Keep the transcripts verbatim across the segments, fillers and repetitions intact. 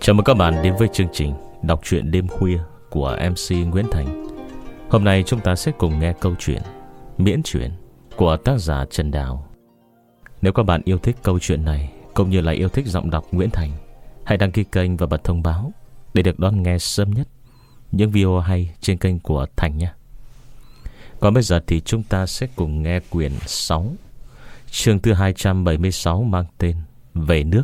Chào mừng các bạn đến với chương trình đọc truyện đêm khuya của em xê Nguyễn Thành. Hôm nay chúng ta sẽ cùng nghe câu chuyện Miễn Chuyện của tác giả Trần Đào. Nếu các bạn yêu thích câu chuyện này cũng như là yêu thích giọng đọc Nguyễn Thành, hãy đăng ký kênh và bật thông báo để được đón nghe sớm nhất những video hay trên kênh của Thành nhé. Còn bây giờ thì chúng ta sẽ cùng nghe quyển sáu, chương thứ hai trăm bảy mươi sáu, mang tên Về Nước.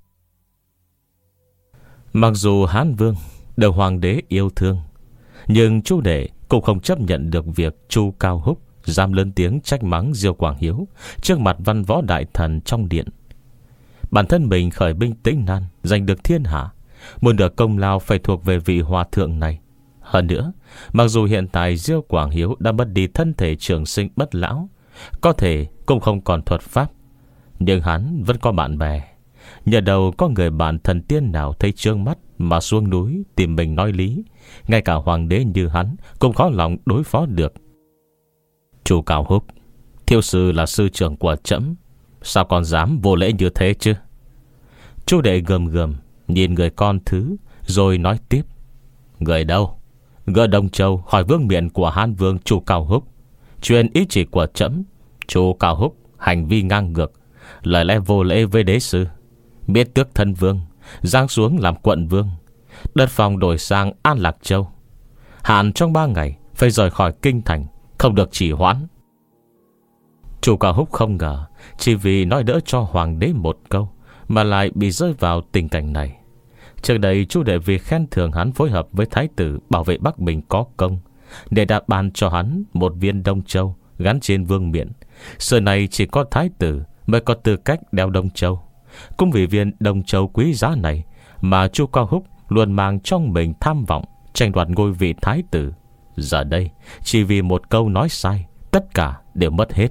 Mặc dù Hán Vương được hoàng đế yêu thương, nhưng Chu Đệ cũng không chấp nhận được việc Chu Cao Húc dám lớn tiếng trách mắng Diêu Quảng Hiếu trước mặt văn võ đại thần trong điện. Bản thân mình khởi binh Tĩnh Nan, giành được thiên hạ, muốn được công lao phải thuộc về vị hòa thượng này. Hơn nữa, mặc dù hiện tại Diêu Quảng Hiếu đã mất đi thân thể trường sinh bất lão, có thể cũng không còn thuật pháp, nhưng hắn vẫn có bạn bè. Nhờ đầu có người bạn thần tiên nào thấy trương mắt mà xuống núi tìm mình nói lý, ngay cả hoàng đế như hắn cũng khó lòng đối phó được. Chu Cao Húc, thiếu sư là sư trưởng của trẫm, sao còn dám vô lễ như thế chứ? Chu Đệ gầm gầm nhìn người con thứ, rồi nói tiếp: Người đâu? Gỡ Đông Châu hỏi vương miện của Hán Vương Chu Cao Húc, truyền ý chỉ của trẫm. Chu Cao Húc hành vi ngang ngược, lời lẽ vô lễ với đế sư, biết tước thân vương, giáng xuống làm quận vương, đất phòng đổi sang An Lạc Châu, hạn trong ba ngày phải rời khỏi kinh thành, không được trì hoãn. Chu Cao Húc không ngờ chỉ vì nói đỡ cho hoàng đế một câu mà lại bị rơi vào tình cảnh này. Trước đây Chu Đệ vì khen thưởng hắn phối hợp với thái tử bảo vệ Bắc Bình có công, để đã ban cho hắn một viên Đông Châu gắn trên vương miện. Xưa này chỉ có thái tử mới có tư cách đeo Đông Châu. Cũng vì viên Đông Châu quý giá này mà Chu Cao Húc luôn mang trong mình tham vọng tranh đoạt ngôi vị thái tử. Giờ đây chỉ vì một câu nói sai, tất cả đều mất hết.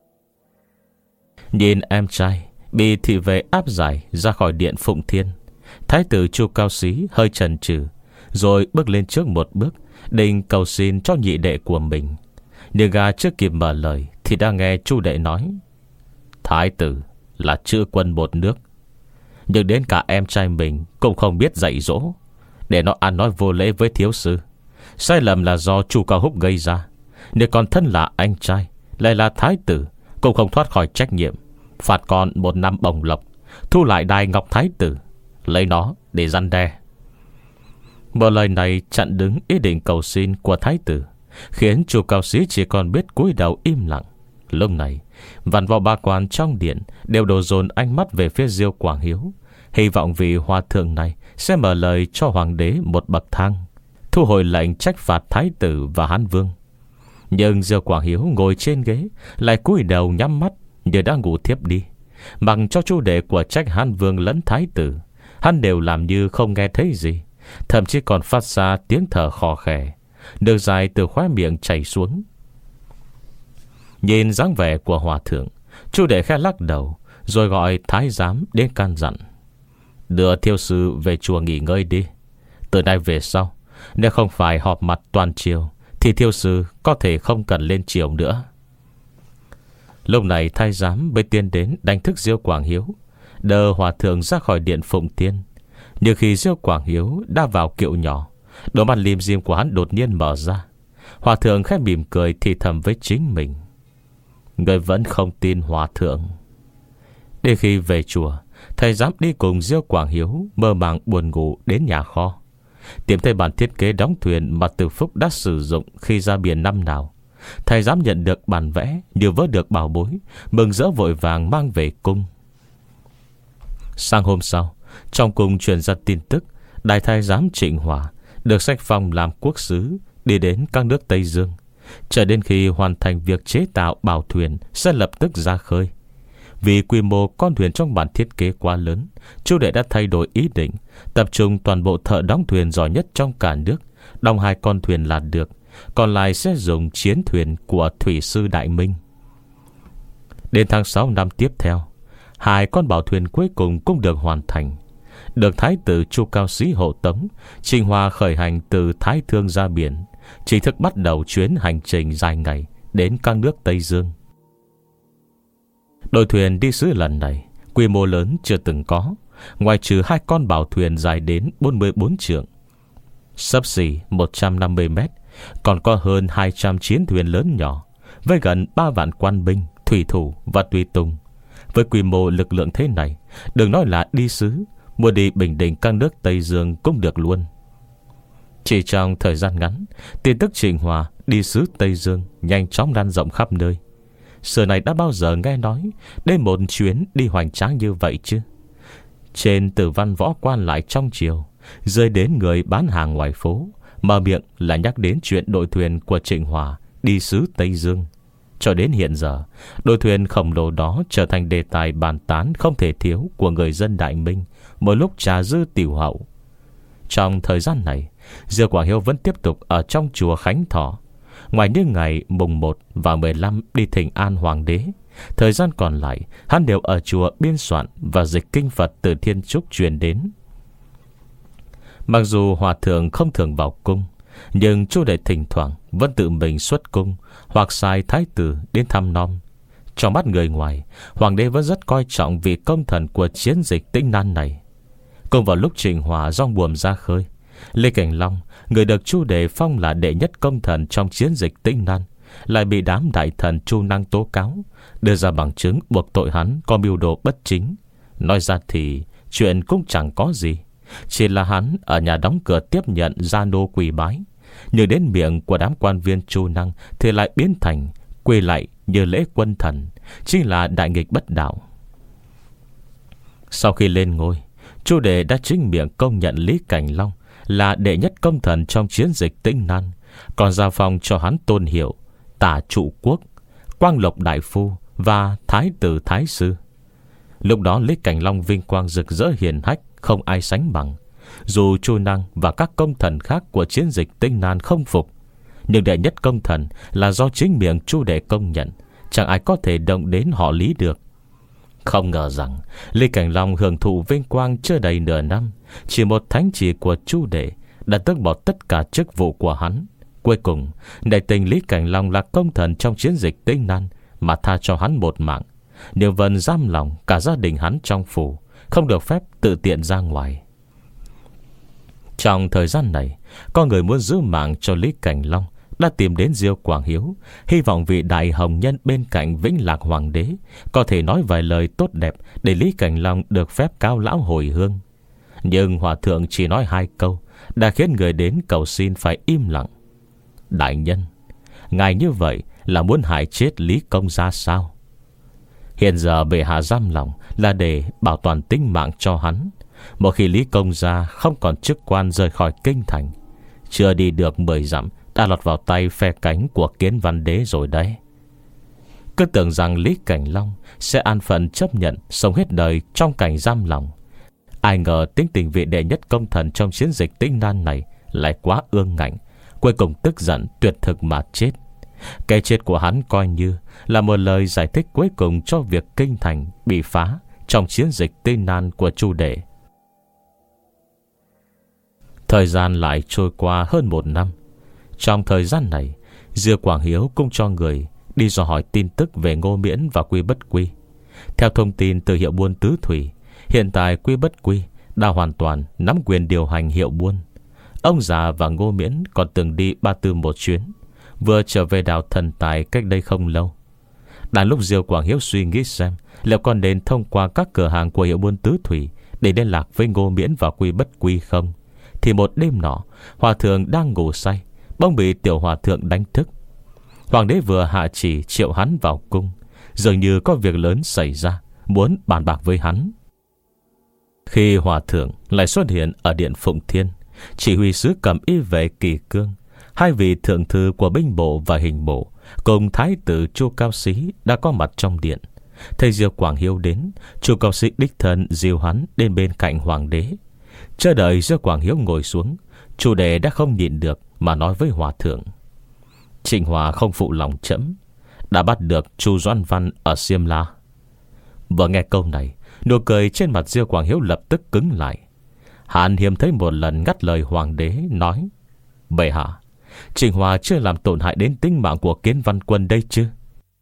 Nhìn em trai bị thị vệ áp giải ra khỏi điện Phụng Thiên, thái tử Chu Cao Xí hơi chần chừ, rồi bước lên trước một bước, định cầu xin cho nhị đệ của mình. Nhưng gã chưa kịp mở lời thì đã nghe Chu Đệ nói: Thái tử là chữ quân một nước, nhưng đến cả em trai mình cũng không biết dạy dỗ, để nó ăn nói vô lễ với thiếu sư. Sai lầm là do Chu Cao Húc gây ra, nếu còn thân là anh trai, lại là thái tử, cũng không thoát khỏi trách nhiệm. Phạt con một năm bổng lộc, thu lại đài ngọc thái tử, lấy nó để răn đe. Một lời này chặn đứng ý định cầu xin của thái tử, khiến Chu Cao Xí chỉ còn biết cúi đầu im lặng. Lúc này vạn võ ba quan trong điện đều đổ dồn ánh mắt về phía Diêu Quảng Hiếu, hy vọng vị hòa thượng này sẽ mở lời cho hoàng đế một bậc thang, thu hồi lệnh trách phạt thái tử và Hán Vương. Nhưng Diêu Quảng Hiếu ngồi trên ghế lại cúi đầu nhắm mắt như đã ngủ thiếp đi, mặc cho Chu Đệ của trách Hán Vương lẫn thái tử, hắn đều làm như không nghe thấy gì, thậm chí còn phát ra tiếng thở khò khè, nước dài từ khóe miệng chảy xuống. Nhìn dáng vẻ của hòa thượng, Chu Đệ khẽ lắc đầu, rồi gọi thái giám đến can dặn: Đưa thiếu sư về chùa nghỉ ngơi đi. Từ nay về sau, nếu không phải họp mặt toàn triều, thì thiếu sư có thể không cần lên triều nữa. Lúc này thái giám mới tiến đến đánh thức Diêu Quảng Hiếu, đỡ hòa thượng ra khỏi điện Phụng Thiên. Nhưng khi Diêu Quảng Hiếu đã vào kiệu nhỏ, đôi mắt lim dim của hắn đột nhiên mở ra. Hòa thượng khẽ mỉm cười thì thầm với chính mình: Người vẫn không tin hòa thượng. Đến khi về chùa, thầy giám đi cùng Diêu Quảng Hiếu mơ màng buồn ngủ đến nhà kho, tìm thấy bản thiết kế đóng thuyền mà Từ Phúc đã sử dụng khi ra biển năm nào. Thầy giám nhận được bản vẽ như vớ được bảo bối, mừng rỡ vội vàng mang về cung. Sang hôm sau, trong cung truyền ra tin tức đại thái giám Trịnh Hòa được sách phong làm quốc sứ, đi đến các nước Tây Dương, chờ đến khi hoàn thành việc chế tạo bảo thuyền sẽ lập tức ra khơi. Vì quy mô con thuyền trong bản thiết kế quá lớn, Chu Đệ đã thay đổi ý định, tập trung toàn bộ thợ đóng thuyền giỏi nhất trong cả nước đóng hai con thuyền là được, còn lại sẽ dùng chiến thuyền của thủy sư Đại Minh. Đến tháng sáu năm tiếp theo, hai con bảo thuyền cuối cùng cũng được hoàn thành. Được thái tử Chu Cao Xí hộ tống, Trịnh Hòa khởi hành từ Thái Thương ra biển, chính thức bắt đầu chuyến hành trình dài ngày đến các nước Tây Dương. Đội thuyền đi sứ lần này quy mô lớn chưa từng có, ngoài trừ hai con bảo thuyền dài đến bốn mươi bốn trượng, xấp xỉ một trăm năm mươi mét, còn có hơn hai trăm chiến thuyền lớn nhỏ, với gần ba vạn quan binh, thủy thủ và tùy tùng. Với quy mô lực lượng thế này, đừng nói là đi sứ, muốn đi bình định các nước Tây Dương cũng được luôn. Chỉ trong thời gian ngắn, tin tức Trịnh Hòa đi sứ Tây Dương nhanh chóng lan rộng khắp nơi. Xưa này đã bao giờ nghe nói đến một chuyến đi hoành tráng như vậy chứ? Trên từ văn võ quan lại trong triều, rơi đến người bán hàng ngoài phố, mở miệng là nhắc đến chuyện đội thuyền của Trịnh Hòa đi sứ Tây Dương. Cho đến hiện giờ, đội thuyền khổng lồ đó trở thành đề tài bàn tán không thể thiếu của người dân Đại Minh mỗi lúc trà dư tiểu hậu. Trong thời gian này, Diêu Quảng Hiếu vẫn tiếp tục ở trong chùa Khánh Thọ. Ngoài những ngày mùng một và mười lăm đi thỉnh an hoàng đế, thời gian còn lại hắn đều ở chùa biên soạn và dịch kinh Phật từ Thiên Trúc truyền đến. Mặc dù hòa thượng không thường vào cung, nhưng Chu Đệ thỉnh thoảng vẫn tự mình xuất cung hoặc sai thái tử đến thăm nom. Trong mắt người ngoài, hoàng đế vẫn rất coi trọng vị công thần của chiến dịch Tĩnh Nan này. Cùng vào lúc Trịnh Hòa rong buồm ra khơi, Lê Cảnh Long, người được Chu Đệ phong là đệ nhất công thần trong chiến dịch Tĩnh Nan, lại bị đám đại thần Chu Năng tố cáo, đưa ra bằng chứng buộc tội hắn có mưu đồ bất chính. Nói ra thì chuyện cũng chẳng có gì, chỉ là hắn ở nhà đóng cửa tiếp nhận gia nô quỳ bái, nhưng đến miệng của đám quan viên Chu Năng thì lại biến thành quỳ lạy như lễ quân thần, chính là đại nghịch bất đạo. Sau khi lên ngôi, Chu Đệ đã chính miệng công nhận Lý Cảnh Long là đệ nhất công thần trong chiến dịch Tĩnh Nan, còn giao phong cho hắn tôn hiệu Tả Trụ Quốc, Quang Lộc Đại Phu và Thái tử Thái Sư. Lúc đó Lý Cảnh Long vinh quang rực rỡ hiển hách, không ai sánh bằng. Dù Chu Năng và các công thần khác của chiến dịch Tĩnh Nan không phục, nhưng đệ nhất công thần là do chính miệng Chu Đệ công nhận, chẳng ai có thể động đến họ Lý được. Không ngờ rằng Lý Cảnh Long hưởng thụ vinh quang chưa đầy nửa năm, chỉ một thánh chỉ của Chu Đệ đã tước bỏ tất cả chức vụ của hắn. Cuối cùng, đại tình Lý Cảnh Long là công thần trong chiến dịch Tĩnh Nan mà tha cho hắn một mạng, nhưng vẫn giam lòng cả gia đình hắn trong phủ, không được phép tự tiện ra ngoài. Trong thời gian này, có người muốn giữ mạng cho Lý Cảnh Long đã tìm đến Diêu Quảng Hiếu, hy vọng vị đại hồng nhân bên cạnh Vĩnh Lạc Hoàng đế có thể nói vài lời tốt đẹp để Lý Cảnh Long được phép cao lão hồi hương. Nhưng hòa thượng chỉ nói hai câu đã khiến người đến cầu xin phải im lặng. Đại nhân, ngài như vậy là muốn hại chết Lý công gia sao? Hiện giờ bệ hạ giam lòng là để bảo toàn tính mạng cho hắn. Một khi Lý công gia không còn chức quan rời khỏi kinh thành, chưa đi được mười dặm đã lọt vào tay phe cánh của Kiến Văn đế rồi đấy. Cứ tưởng rằng Lý Cảnh Long sẽ an phận chấp nhận sống hết đời trong cảnh giam lòng, ai ngờ tính tình vị đệ nhất công thần trong chiến dịch Tĩnh Nan này lại quá ương ngạnh, cuối cùng tức giận tuyệt thực mà chết. Cái chết của hắn coi như là một lời giải thích cuối cùng cho việc kinh thành bị phá trong chiến dịch Tĩnh Nan của Chu Đệ. Thời gian lại trôi qua hơn một năm. Trong thời gian này, Diêu Quảng Hiếu cũng cho người đi dò hỏi tin tức về Ngô Miễn và Quy Bất Quy. Theo thông tin từ hiệu buôn Tứ Thủy, hiện tại Quy Bất Quy đã hoàn toàn nắm quyền điều hành hiệu buôn. Ông già và Ngô Miễn còn từng đi Ba Tư một chuyến, vừa trở về đảo Thần Tài cách đây không lâu. Đang lúc Diêu Quảng Hiếu suy nghĩ xem liệu còn nên thông qua các cửa hàng của hiệu buôn Tứ Thủy để liên lạc với Ngô Miễn và Quy Bất Quy không, thì một đêm nọ, hòa thượng đang ngủ say bỗng bị tiểu hòa thượng đánh thức. Hoàng đế vừa hạ chỉ triệu hắn vào cung, dường như có việc lớn xảy ra, muốn bàn bạc với hắn. Khi hòa thượng lại xuất hiện ở điện Phụng Thiên, chỉ huy sứ cầm y vệ Kỳ Cương, hai vị thượng thư của binh bộ và hình bộ cùng thái tử Chu Cao Sĩ đã có mặt trong điện. Thấy Diêu Quảng Hiếu đến, Chu Cao Sĩ đích thân dìu hắn đến bên cạnh hoàng đế. Chờ đợi Diêu Quảng Hiếu ngồi xuống, Chu Đệ đã không nhịn được mà nói với hòa thượng: Trịnh Hòa không phụ lòng trẫm, đã bắt được Chu Doãn Văn ở Xiêm La. Vừa nghe câu này, nụ cười trên mặt Diêu Quảng Hiếu lập tức cứng lại. Hắn hiếm thấy một lần ngắt lời hoàng đế, nói: Bệ hạ, Trịnh Hòa chưa làm tổn hại đến tính mạng của Kiến Văn Quân đây chứ?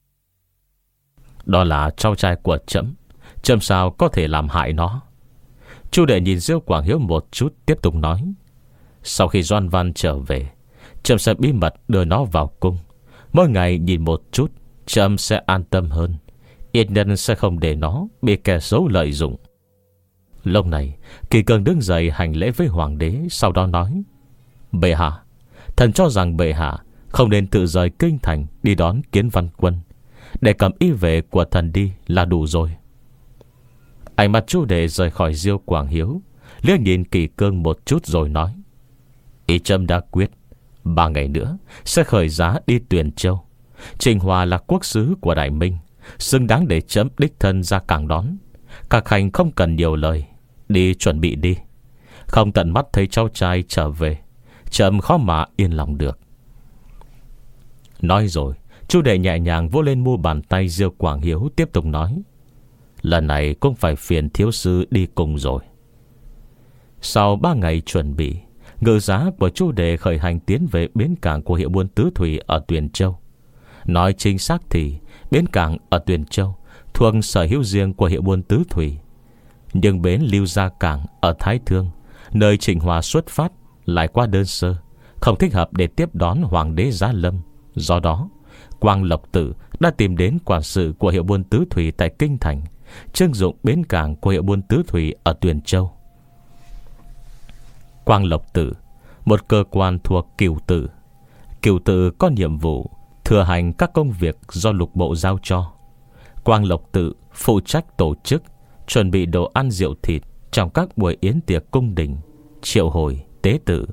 Đó là cháu trai của trẫm, trẫm sao có thể làm hại nó? Chu đệ nhìn Diêu Quảng Hiếu một chút, tiếp tục nói: Sau khi Doan Văn trở về, trẫm sẽ bí mật đưa nó vào cung. Mỗi ngày nhìn một chút, trẫm sẽ an tâm hơn. Yên nhân sẽ không để nó bị kẻ xấu lợi dụng. Lúc này Kỳ Cường đứng dậy hành lễ với hoàng đế, sau đó nói: Bệ hạ, thần cho rằng bệ hạ không nên tự rời kinh thành đi đón Kiến Văn Quân. Để cầm y vệ của thần đi là đủ rồi. Ánh mắt Chu đệ rời khỏi Diêu Quảng Hiếu, liếc nhìn Kỳ Cương một chút rồi nói: Ý trẫm đã quyết, ba ngày nữa sẽ khởi giá đi Tuyền Châu. Trình Hòa là quốc sứ của Đại Minh, xứng đáng để trẫm đích thân ra cảng đón. Các hành không cần nhiều lời, đi chuẩn bị đi. Không tận mắt thấy cháu trai trở về, trẫm khó mà yên lòng được. Nói rồi, Chu đệ nhẹ nhàng vỗ lên mu bàn tay Diêu Quảng Hiếu, tiếp tục nói: Lần này cũng phải phiền thiếu sư đi cùng rồi. Sau ba ngày chuẩn bị, ngự giá của Chu đệ khởi hành tiến về bến cảng của hiệu buôn Tứ Thủy ở Tuyền Châu. Nói chính xác thì bến cảng ở Tuyền Châu thuộc sở hữu riêng của hiệu buôn Tứ Thủy, nhưng bến Lưu Gia Cảng ở Thái Thương, nơi Trịnh Hòa xuất phát, lại quá đơn sơ, không thích hợp để tiếp đón hoàng đế Giá Lâm. Do đó Quang Lộc Tử đã tìm đến quản sự của hiệu buôn Tứ Thủy tại Kinh Thành, trưng dụng bến cảng của hiệu buôn Tứ Thủy ở Tuyền Châu. Quang Lộc Tử, một cơ quan thuộc Cửu Tử. Cửu Tử có nhiệm vụ thừa hành các công việc do lục bộ giao cho. Quang Lộc Tử phụ trách tổ chức, chuẩn bị đồ ăn rượu thịt trong các buổi yến tiệc cung đình, triệu hồi, tế tự.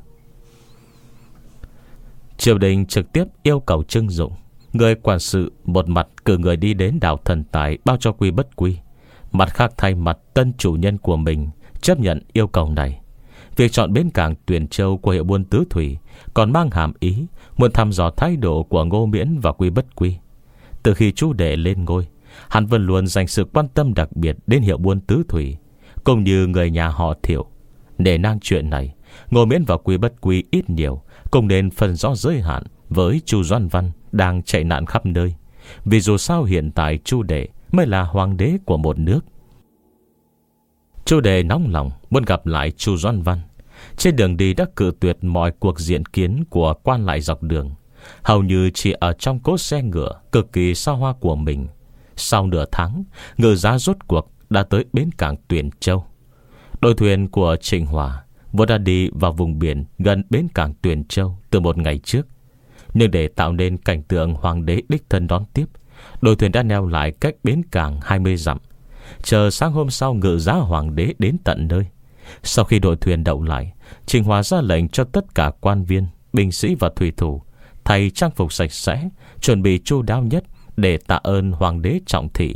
Triều đình trực tiếp yêu cầu trưng dụng. Người quản sự một mặt cử người đi đến đảo Thần Tài bao cho quy bất quy, mặt khác thay mặt tân chủ nhân của mình chấp nhận yêu cầu này. Việc chọn bến cảng Tuyền Châu của hiệu buôn Tứ Thủy còn mang hàm ý muốn thăm dò thái độ của Ngô Miễn và quy bất quy. Từ khi Chu đệ lên ngôi, hắn vẫn luôn dành sự quan tâm đặc biệt đến hiệu buôn Tứ Thủy, cũng như người nhà họ Thiệu. Để nang chuyện này, Ngô Miễn và quy bất quy ít nhiều cũng nên phân rõ giới hạn với Chu Doan Văn đang chạy nạn khắp nơi. Vì dù sao hiện tại Chu đệ mới là hoàng đế của một nước. Chu đệ nóng lòng muốn gặp lại Chu Doan Văn. Trên đường đi đã cự tuyệt mọi cuộc diện kiến của quan lại dọc đường, hầu như chỉ ở trong cỗ xe ngựa cực kỳ xa hoa của mình. Sau nửa tháng, ngự giá rốt cuộc đã tới bến cảng Tuyền Châu. Đội thuyền của Trịnh Hòa vốn đã đi vào vùng biển gần bến cảng Tuyền Châu từ một ngày trước, nhưng để tạo nên cảnh tượng hoàng đế đích thân đón tiếp, đội thuyền đã neo lại cách bến cảng hai mươi dặm, chờ sáng hôm sau ngự giá hoàng đế đến tận nơi. Sau khi đội thuyền đậu lại, Trịnh Hòa ra lệnh cho tất cả quan viên, binh sĩ và thủy thủ thay trang phục sạch sẽ, chuẩn bị chu đáo nhất để tạ ơn hoàng đế trọng thị.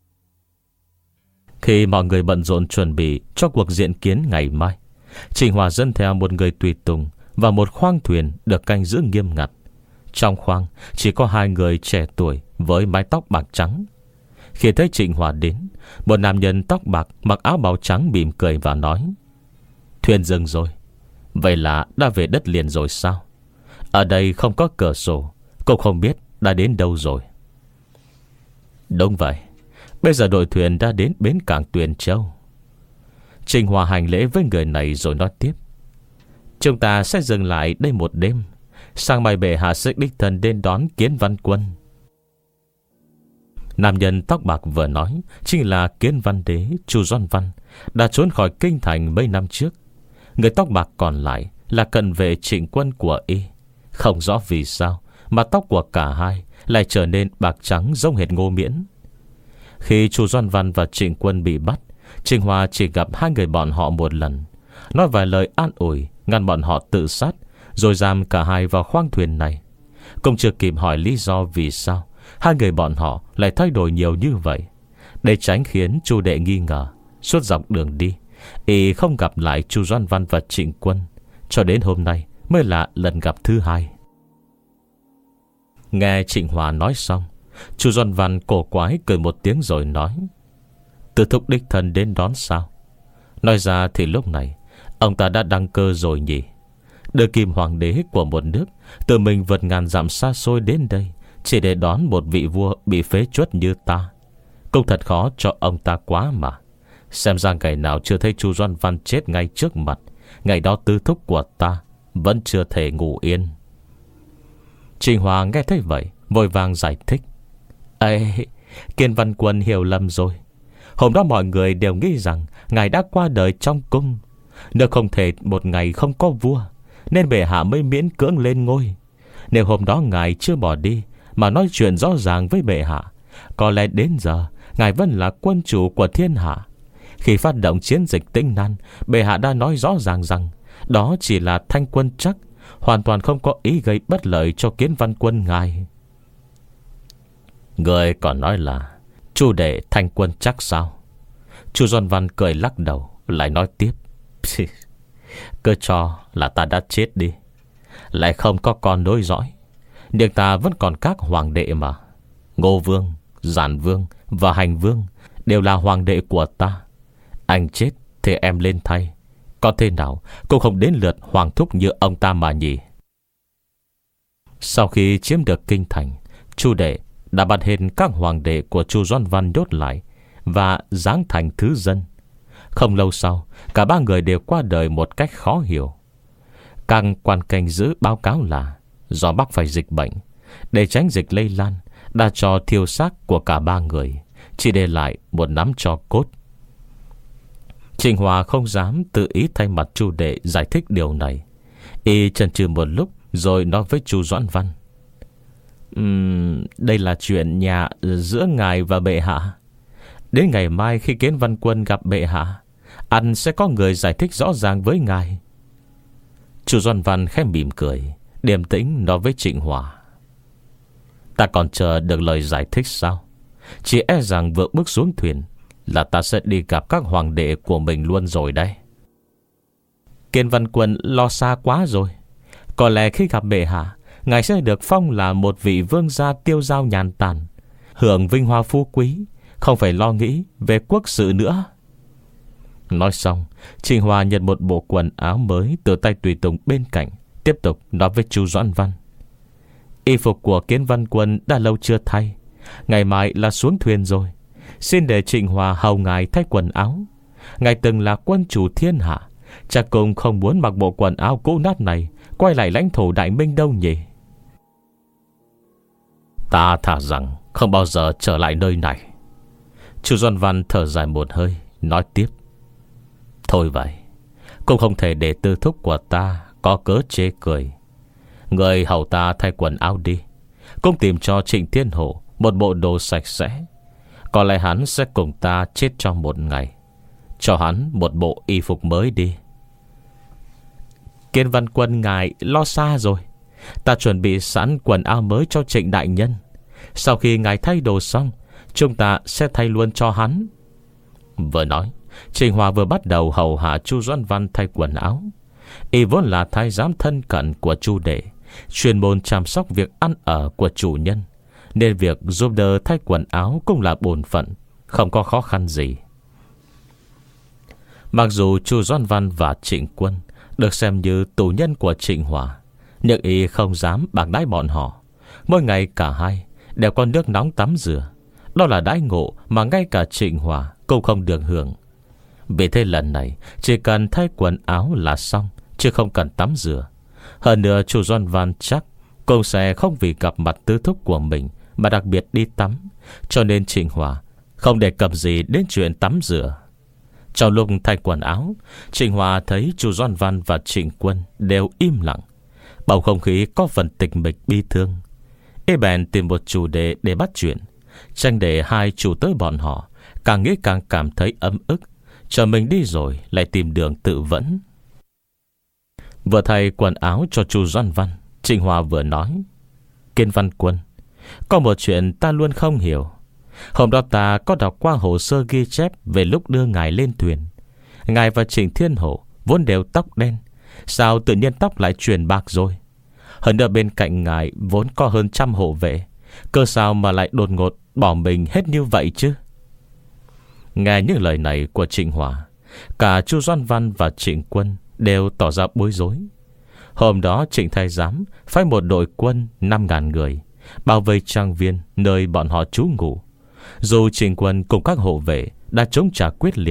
Khi mọi người bận rộn chuẩn bị cho cuộc diện kiến ngày mai, Trịnh Hòa dẫn theo một người tùy tùng và một khoang thuyền được canh giữ nghiêm ngặt. Trong khoang chỉ có hai người trẻ tuổi với mái tóc bạc trắng. Khi thấy Trịnh Hòa đến, một nam nhân tóc bạc mặc áo bào trắng mỉm cười và nói: Thuyền dừng rồi. Vậy là đã về đất liền rồi sao? Ở đây không có cửa sổ, cũng không biết đã đến đâu rồi. Đúng vậy, bây giờ đội thuyền đã đến bến cảng Tuyền Châu. Trịnh Hòa hành lễ với người này rồi nói tiếp: Chúng ta sẽ dừng lại đây một đêm, sang mai bệ hạ sẽ đích thân đến đón Kiến Văn Quân. Nam nhân tóc bạc vừa nói chính là Kiến Văn Đế Chu Doan Văn, đã trốn khỏi kinh thành mấy năm trước. Người tóc bạc còn lại là cận vệ Trịnh Quân của y. Không rõ vì sao mà tóc của cả hai lại trở nên bạc trắng giống hệt Ngô Miễn. Khi Chu Doan Văn và Trịnh Quân bị bắt, Trịnh Hòa chỉ gặp hai người bọn họ một lần, nói vài lời an ủi ngăn bọn họ tự sát, rồi giam cả hai vào khoang thuyền này. Cũng chưa kịp hỏi lý do vì sao hai người bọn họ lại thay đổi nhiều như vậy. Để tránh khiến Chu đệ nghi ngờ, suốt dọc đường đi y không gặp lại Chu Doan Văn và Trịnh Quân, cho đến hôm nay mới là lần gặp thứ hai. Nghe Trịnh Hòa nói xong, Chu Doan Văn cổ quái cười một tiếng rồi nói: Từ thúc đích thân đến đón sao? Nói ra thì lúc này ông ta đã đăng cơ rồi nhỉ. Đưa kim hoàng đế của một nước tự mình vượt ngàn dặm xa xôi đến đây chỉ để đón một vị vua bị phế truất như ta, cũng thật khó cho ông ta quá mà. Xem ra ngày nào chưa thấy chu Doan Văn chết ngay trước mặt, ngày đó tư thúc của ta vẫn chưa thể ngủ yên. Trình Hòa nghe thấy vậy vội vàng giải thích: Ê, Kiên Văn Quân hiểu lầm rồi. Hôm đó mọi người đều nghĩ rằng ngài đã qua đời trong cung. Nếu không thể một ngày không có vua, nên bệ hạ mới miễn cưỡng lên ngôi. Nếu hôm đó ngài chưa bỏ đi mà nói chuyện rõ ràng với bệ hạ, có lẽ đến giờ ngài vẫn là quân chủ của thiên hạ. Khi phát động chiến dịch Tĩnh Nan, bệ hạ đã nói rõ ràng rằng đó chỉ là thanh quân chắc, hoàn toàn không có ý gây bất lợi cho Kiến Văn Quân ngài. Người còn nói là chu đệ thanh quân chắc sao? Chu Doan Văn cười lắc đầu, lại nói tiếp: Cứ cho là ta đã chết đi, lại không có con nối dõi, nhưng ta vẫn còn các hoàng đệ mà. Ngô Vương, Giản Vương và Hành Vương đều là hoàng đệ của ta. Anh chết thì em lên thay, có thế nào cũng không đến lượt hoàng thúc như ông ta mà nhỉ. Sau khi chiếm được kinh thành, chu đệ đã bắt hết các hoàng đệ của Chu Doan Văn đốt lại và giáng thành thứ dân. Không lâu sau, cả ba người đều qua đời một cách khó hiểu. Các quan canh giữ báo cáo là do mắc phải dịch bệnh, để tránh dịch lây lan, đã cho thiêu xác của cả ba người, chỉ để lại một nắm tro cốt. Trình Hòa không dám tự ý thay mặt chu đệ giải thích điều này. Y chần chừ một lúc rồi nói với chu Doãn Văn: uhm, Đây là chuyện nhà giữa ngài và bệ hạ. Đến ngày mai khi Kiến Văn Quân gặp bệ hạ, anh sẽ có người giải thích rõ ràng với ngài. Chu Doãn Văn khẽ mỉm cười, điềm tĩnh nói với Trịnh Hòa: Ta còn chờ được lời giải thích sao? Chỉ e rằng vừa bước xuống thuyền là ta sẽ đi gặp các hoàng đệ của mình luôn rồi đây. Kiến Văn Quân lo xa quá rồi. Có lẽ khi gặp bệ hạ, ngài sẽ được phong là một vị vương gia tiêu dao nhàn tản, hưởng vinh hoa phú quý, không phải lo nghĩ về quốc sự nữa. Nói xong, Trịnh Hòa nhận một bộ quần áo mới từ tay tùy tùng bên cạnh, tiếp tục nói với Chu Doãn Văn: Y phục của Kiến Văn Quân đã lâu chưa thay, ngày mai là xuống thuyền rồi. Xin để Trịnh Hòa hầu ngài thay quần áo. Ngài từng là quân chủ thiên hạ, chắc cũng không muốn mặc bộ quần áo cũ nát này quay lại lãnh thổ Đại Minh đâu nhỉ. Ta thà rằng không bao giờ trở lại nơi này. Chu Doãn Văn thở dài một hơi, nói tiếp: Thôi vậy, cũng không thể để tư thúc của ta có cớ chê cười. Người hầu ta thay quần áo đi, cũng tìm cho Trịnh Thiên Hổ một bộ đồ sạch sẽ. Có lẽ hắn sẽ cùng ta chết trong một ngày. Cho hắn một bộ y phục mới đi. Kiến Văn Quân ngài lo xa rồi. Ta chuẩn bị sẵn quần áo mới cho Trịnh đại nhân. Sau khi ngài thay đồ xong, chúng ta sẽ thay luôn cho hắn. Vừa nói, Trịnh Hòa vừa bắt đầu hầu hạ Chu Doãn Văn thay quần áo. Y vốn là thái giám thân cận của Chu đệ, chuyên môn chăm sóc việc ăn ở của chủ nhân, nên việc giúp đỡ thay quần áo cũng là bổn phận, không có khó khăn gì. Mặc dù Chu Doãn Văn và Trịnh Quân được xem như tù nhân của Trịnh Hòa, nhưng y không dám bạc đãi bọn họ. Mỗi ngày cả hai đều có nước nóng tắm rửa. Đó là đãi ngộ mà ngay cả Trịnh Hòa cũng không được hưởng. Vì thế lần này chỉ cần thay quần áo là xong, chứ không cần tắm rửa. Hơn nữa Chu Doãn Văn chắc cũng sẽ không vì gặp mặt tư thúc của mình mà đặc biệt đi tắm, cho nên Trịnh Hòa không đề cập gì đến chuyện tắm rửa. Trong lúc thay quần áo, Trịnh Hòa thấy Chu Doãn Văn và Trịnh Quân đều im lặng, bầu không khí có phần tịch mịch bi thương. Y bèn tìm một chủ đề để bắt chuyện, tranh để hai chủ tới bọn họ càng nghĩ càng cảm thấy ấm ức, chờ mình đi rồi lại tìm đường tự vẫn. Vừa thay quần áo cho Chu Doãn Văn, Trịnh Hòa vừa nói: Kiến Văn Quân, có một chuyện ta luôn không hiểu. Hôm đó ta có đọc qua hồ sơ ghi chép về lúc đưa ngài lên thuyền. Ngài và Trịnh Thiên Hổ vốn đều tóc đen, sao tự nhiên tóc lại chuyển bạc rồi? Hơn nữa bên cạnh ngài vốn có hơn trăm hộ vệ, cơ sao mà lại đột ngột bỏ mình hết như vậy chứ? Nghe những lời này của Trịnh Hòa, cả Chu Doãn Văn và Trịnh Quân đều tỏ ra bối rối. Hôm đó Trịnh thái giám phái một đội quân năm ngàn người bao vây trang viên nơi bọn họ trú ngụ. Dù Trịnh Quân cùng các hộ vệ đã chống trả quyết liệt,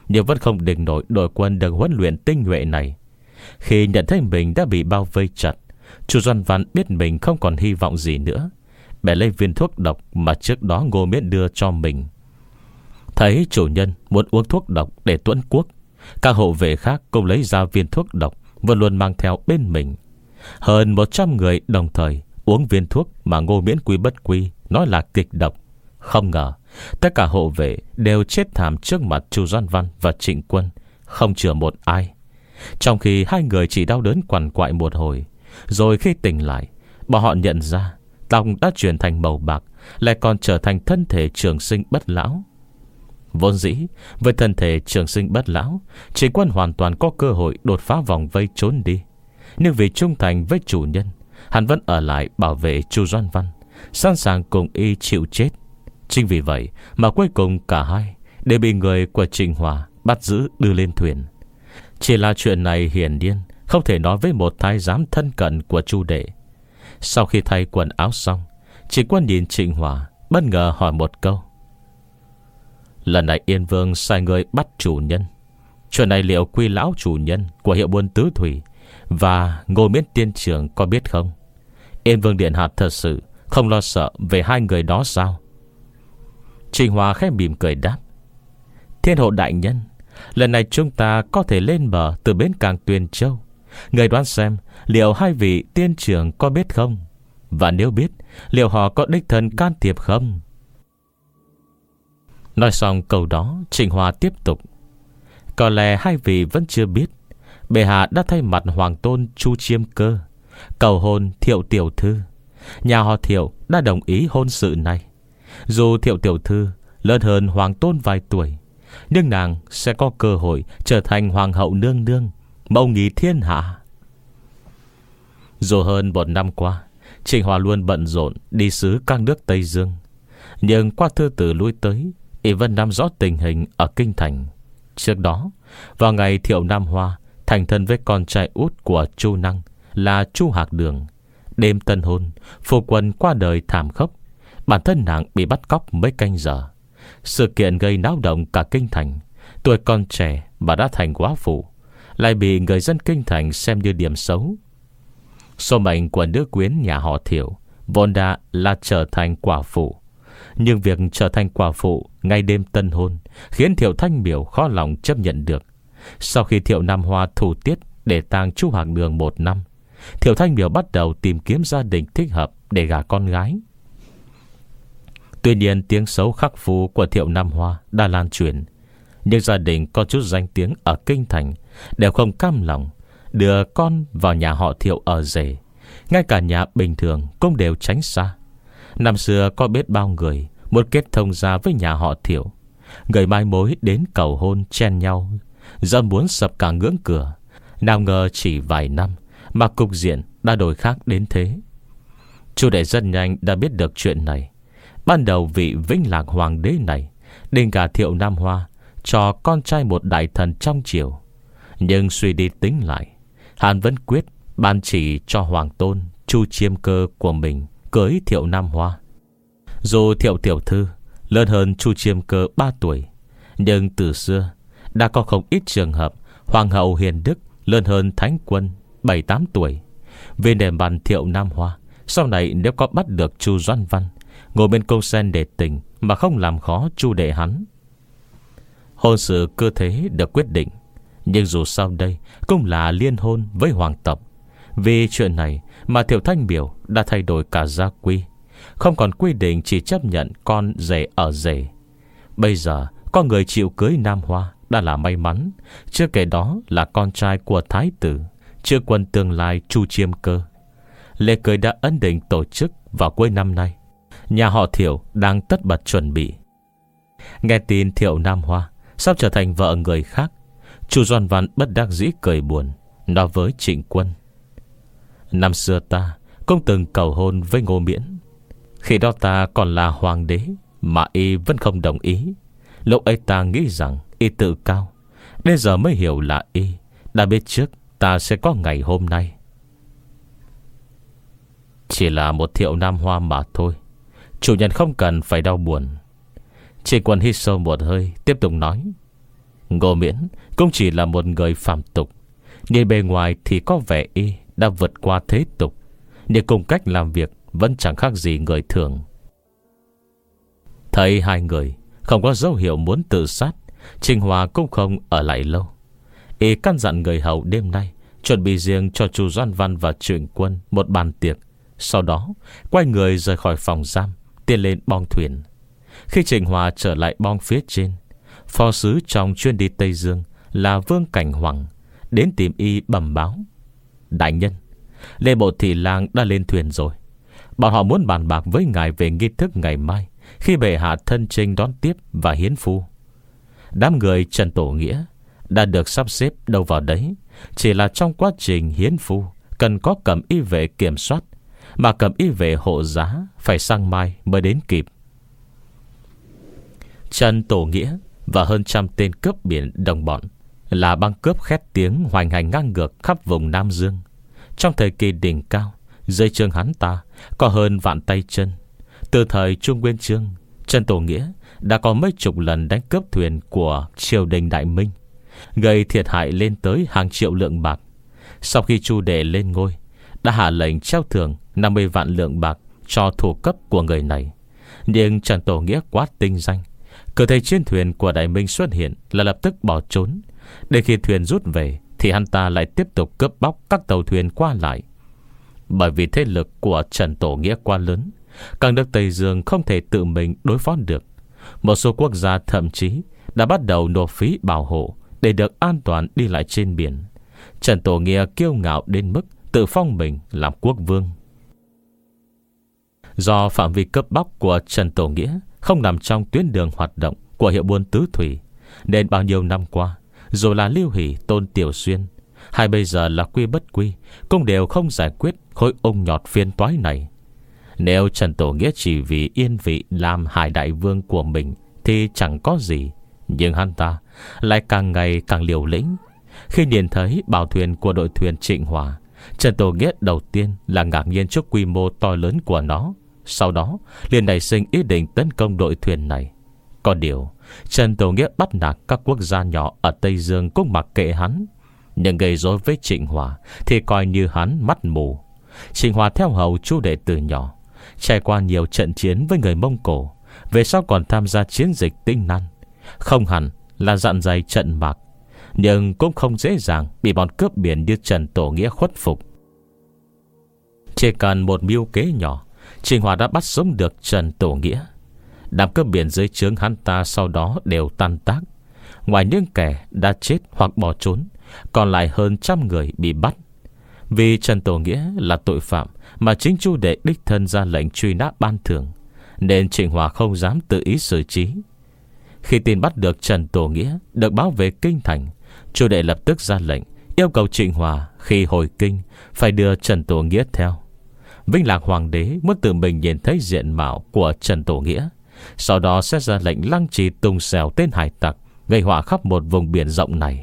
nhưng vẫn không địch nổi đội quân được huấn luyện tinh nhuệ này. Khi nhận thấy mình đã bị bao vây chặt, Chu Doan Văn biết mình không còn hy vọng gì nữa, bèn lấy viên thuốc độc mà trước đó Ngô Miễn đưa cho mình. Thấy chủ nhân muốn uống thuốc độc để tuẫn quốc, các hộ vệ khác cũng lấy ra viên thuốc độc vẫn luôn mang theo bên mình. Hơn một trăm người đồng thời uống viên thuốc mà Ngô Miễn quy bất quy nói là kịch độc. Không ngờ tất cả hộ vệ đều chết thảm trước mặt Chu Doan Văn và Trịnh Quân, không chừa một ai. Trong khi hai người chỉ đau đớn quằn quại một hồi, rồi khi tỉnh lại, bọn họ nhận ra tóc đã chuyển thành màu bạc, lại còn trở thành thân thể trường sinh bất lão. Vốn dĩ với thân thể trường sinh bất lão, Trịnh Quân hoàn toàn có cơ hội đột phá vòng vây trốn đi. Nhưng vì trung thành với chủ nhân, hắn vẫn ở lại bảo vệ Chu Doan Văn, sẵn sàng cùng y chịu chết. Chính vì vậy mà cuối cùng cả hai đều bị người của Trịnh Hòa bắt giữ đưa lên thuyền. Chỉ là chuyện này hiển nhiên không thể nói với một thái giám thân cận của Chu đệ. Sau khi thay quần áo xong, Trịnh Quân nhìn Trịnh Hòa, bất ngờ hỏi một câu: lần này Yên Vương sai người bắt chủ nhân, chuyện này liệu Quy lão chủ nhân của hiệu buôn Tứ Thủy và Ngô Miễn tiên trưởng có biết không? Yên Vương điện hạ thật sự không lo sợ về hai người đó sao? Trịnh Hòa khẽ mỉm cười đáp: Thiên hộ đại nhân, lần này chúng ta có thể lên bờ từ bến cảng Tuyền Châu. Người đoán xem liệu hai vị tiên trưởng có biết không? Và nếu biết, liệu họ có đích thân can thiệp không? Nói xong câu đó, Trịnh Hòa tiếp tục: có lẽ hai vị vẫn chưa biết, bệ hạ đã thay mặt hoàng tôn Chu Chiêm Cơ cầu hôn Thiệu tiểu thư. Nhà họ Thiệu đã đồng ý hôn sự này. Dù Thiệu tiểu thư lớn hơn hoàng tôn vài tuổi, nhưng nàng sẽ có cơ hội trở thành hoàng hậu nương nương, mẫu nghi thiên hạ. Dù hơn một năm qua, Trịnh Hòa luôn bận rộn đi sứ các nước Tây Dương, nhưng qua thư từ lui tới, y vẫn nắm rõ tình hình ở kinh thành. Trước đó, vào ngày Thiệu Nam Hoa thành thân với con trai út của Chu Năng là Chu Hạc Đường, đêm tân hôn, phu quân qua đời thảm khốc. Bản thân nàng bị bắt cóc mấy canh giờ. Sự kiện gây náo động cả kinh thành. Tuổi còn trẻ mà đã thành quá phụ, lại bị người dân kinh thành xem như điểm xấu. Số mệnh của nữ quyến nhà họ Thiệu vốn đã là trở thành quả phụ, nhưng việc trở thành quả phụ ngay đêm tân hôn khiến Thiệu Thanh Miểu khó lòng chấp nhận được. Sau khi Thiệu Nam Hoa thủ tiết để tang Chu Hạc Đường một năm, Thiệu Thanh Miểu bắt đầu tìm kiếm gia đình thích hợp để gả con gái. Tuy nhiên tiếng xấu khắc phu của Thiệu Nam Hoa đã lan truyền, nhưng gia đình có chút danh tiếng ở kinh thành đều không cam lòng đưa con vào nhà họ Thiệu ở rể. Ngay cả nhà bình thường cũng đều tránh xa. Năm xưa có biết bao người muốn kết thông gia với nhà họ Thiệu, người mai mối đến cầu hôn chen nhau, giờ muốn sập cả ngưỡng cửa. Nào ngờ chỉ vài năm mà cục diện đã đổi khác đến thế. Chu đệ rất nhanh đã biết được chuyện này. Ban đầu vị Vĩnh Lạc hoàng đế này định gả Thiệu Nam Hoa cho con trai một đại thần trong triều, nhưng suy đi tính lại, hắn vẫn quyết ban chỉ cho hoàng tôn Chu Chiêm Cơ của mình cưới Thiệu Nam Hoa. Dù Thiệu tiểu thư lớn hơn Chu Chiêm Cơ ba tuổi, nhưng từ xưa đã có không ít trường hợp hoàng hậu hiền đức lớn hơn thánh quân bảy tám tuổi. Vì để bàn Thiệu Nam Hoa sau này nếu có bắt được Chu Doan Văn ngồi bên công sen để tình mà không làm khó Chu đệ hắn, hôn sự cơ thế được quyết định. Nhưng dù sao đây cũng là liên hôn với hoàng tộc. Vì chuyện này mà Thiệu Thanh Miểu đã thay đổi cả gia quy, không còn quy định chỉ chấp nhận con rể ở rể. Bây giờ có người chịu cưới Nam Hoa đã là may mắn. Chưa kể đó là con trai của thái tử chưa quân tương lai Chu Chiêm Cơ. Lễ cưới đã ấn định tổ chức vào cuối năm nay. Nhà họ Thiệu đang tất bật chuẩn bị. Nghe tin Thiệu Nam Hoa sắp trở thành vợ người khác, Chu Doan Văn bất đắc dĩ cười buồn, nói với Trịnh Quân: năm xưa ta cũng từng cầu hôn với Ngô Miễn. Khi đó ta còn là hoàng đế mà y vẫn không đồng ý. Lúc ấy ta nghĩ rằng y tự cao, đến giờ mới hiểu là y đã biết trước ta sẽ có ngày hôm nay. Chỉ là một Thiệu Nam Hoa mà thôi, chủ nhân không cần phải đau buồn. Trịnh Quân hít sâu một hơi, tiếp tục nói: Ngô Miễn cũng chỉ là một người phàm tục, nhìn bề ngoài thì có vẻ y đã vượt qua thế tục, nhưng cùng cách làm việc vẫn chẳng khác gì người thường. Thấy hai người không có dấu hiệu muốn tự sát, Trình Hòa cũng không ở lại lâu. Y căn dặn người hầu đêm nay chuẩn bị riêng cho Chu Doan Văn và Trịnh Quân một bàn tiệc. Sau đó quay người rời khỏi phòng giam, tiến lên bong thuyền. Khi Trình Hòa trở lại bong phía trên, phó sứ trong chuyến đi Tây Dương là Vương Cảnh Hoàng đến tìm y bẩm báo: đại nhân, Lê Bộ Thị Lang đã lên thuyền rồi. Bọn họ muốn bàn bạc với ngài về nghi thức ngày mai, khi bệ hạ thân chinh đón tiếp và hiến phu. Đám người Trần Tổ Nghĩa đã được sắp xếp đâu vào đấy, chỉ là trong quá trình hiến phu cần có cẩm y vệ kiểm soát, mà cẩm y vệ hộ giá phải sang mai mới đến kịp. Trần Tổ Nghĩa và hơn trăm tên cướp biển đồng bọn là băng cướp khét tiếng hoành hành ngang ngược khắp vùng Nam Dương. Trong thời kỳ đỉnh cao, dưới trướng hắn ta có hơn vạn tay chân. Từ thời Trung Nguyên Chương, Trần Tổ Nghĩa đã có mấy chục lần đánh cướp thuyền của triều đình Đại Minh, gây thiệt hại lên tới hàng triệu lượng bạc. Sau khi Chu Đệ lên ngôi, đã hạ lệnh treo thưởng năm mươi vạn lượng bạc cho thủ cấp của người này. Nhưng Trần Tổ Nghĩa quá tinh danh, cứ thấy trên thuyền của Đại Minh xuất hiện là lập tức bỏ trốn. Đến khi thuyền rút về thì hắn ta lại tiếp tục cướp bóc các tàu thuyền qua lại. Bởi vì thế lực của Trần Tổ Nghĩa quá lớn, các nước Tây Dương không thể tự mình đối phó được. Một số quốc gia thậm chí đã bắt đầu nộp phí bảo hộ để được an toàn đi lại trên biển. Trần Tổ Nghĩa kiêu ngạo đến mức tự phong mình làm quốc vương. Do phạm vi cướp bóc của Trần Tổ Nghĩa không nằm trong tuyến đường hoạt động của hiệu buôn tứ thủy, nên bao nhiêu năm qua, dù là Lưu Hỷ, Tôn Tiểu Xuyên hay bây giờ là Quy Bất Quy, cũng đều không giải quyết khối ung nhọt phiền toái này. Nếu Trần Tổ Nghĩa chỉ vì yên vị làm hải đại vương của mình thì chẳng có gì, nhưng hắn ta lại càng ngày càng liều lĩnh. Khi nhìn thấy bảo thuyền của đội thuyền Trịnh Hòa, Trần Tổ Nghĩa đầu tiên là ngạc nhiên trước quy mô to lớn của nó. Sau đó liền nảy sinh ý định tấn công đội thuyền này. Có điều Trần Tổ Nghĩa bắt nạt các quốc gia nhỏ ở Tây Dương cũng mặc kệ hắn, nhưng gây rối với Trịnh Hòa thì coi như hắn mắt mù. Trịnh Hòa theo hầu Chu Đệ từ nhỏ, trải qua nhiều trận chiến với người Mông Cổ, về sau còn tham gia chiến dịch Tinh Nan. Không hẳn là dặn dày trận mạc, nhưng cũng không dễ dàng bị bọn cướp biển như Trần Tổ Nghĩa khuất phục. Chỉ cần một mưu kế nhỏ, Trịnh Hòa đã bắt sống được Trần Tổ Nghĩa. Đám cướp biển dưới trướng hắn ta sau đó đều tan tác. Ngoài những kẻ đã chết hoặc bỏ trốn, còn lại hơn trăm người bị bắt. Vì Trần Tổ Nghĩa là tội phạm mà chính Chu Đệ đích thân ra lệnh truy nã ban thưởng, nên Trịnh Hòa không dám tự ý xử trí. Khi tin bắt được Trần Tổ Nghĩa được báo về kinh thành, Chu Đệ lập tức ra lệnh yêu cầu Trịnh Hòa khi hồi kinh phải đưa Trần Tổ Nghĩa theo. Vinh Lạc Hoàng đế muốn tự mình nhìn thấy diện mạo của Trần Tổ Nghĩa, sau đó sẽ ra lệnh lăng trì tung xẻo tên hải tặc, gây họa khắp một vùng biển rộng này.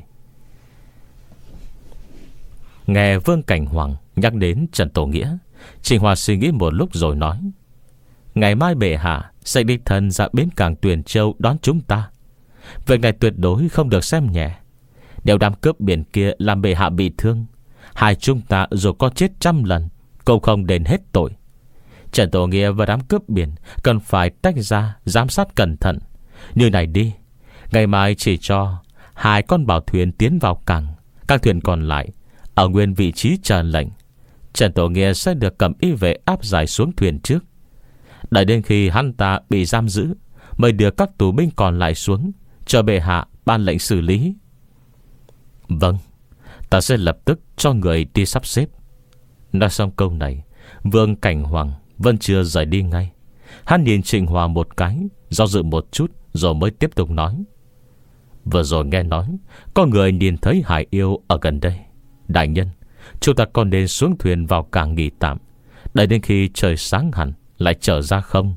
Nghe Vương Cảnh Hoàng nhắc đến Trần Tổ Nghĩa, Trịnh Hòa suy nghĩ một lúc rồi nói: ngày mai bệ hạ sẽ đích thân ra bến cảng Tuyền Châu đón chúng ta. Việc này tuyệt đối không được xem nhẹ. Nếu đám cướp biển kia làm bệ hạ bị thương, hai chúng ta dù có chết trăm lần cũng không đền hết tội. Trần Tổ Nghĩa và đám cướp biển cần phải tách ra giám sát cẩn thận. Như này đi, ngày mai chỉ cho hai con bảo thuyền tiến vào cảng, các thuyền còn lại ở nguyên vị trí chờ lệnh. Trần Tổ Nghĩa sẽ được cầm y vệ áp giải xuống thuyền trước. Đợi đến khi hắn ta bị giam giữ, mới đưa các tù binh còn lại xuống, cho bệ hạ ban lệnh xử lý. Vâng, ta sẽ lập tức cho người đi sắp xếp. Nói xong câu này, Vương Cảnh Hoàng vẫn chưa rời đi ngay. Hắn nhìn Trịnh Hòa một cái, do dự một chút rồi mới tiếp tục nói: vừa rồi nghe nói có người nhìn thấy hải yêu ở gần đây. Đại nhân, chúng ta còn nên xuống thuyền vào cảng nghỉ tạm, đợi đến khi trời sáng hẳn lại trở ra không?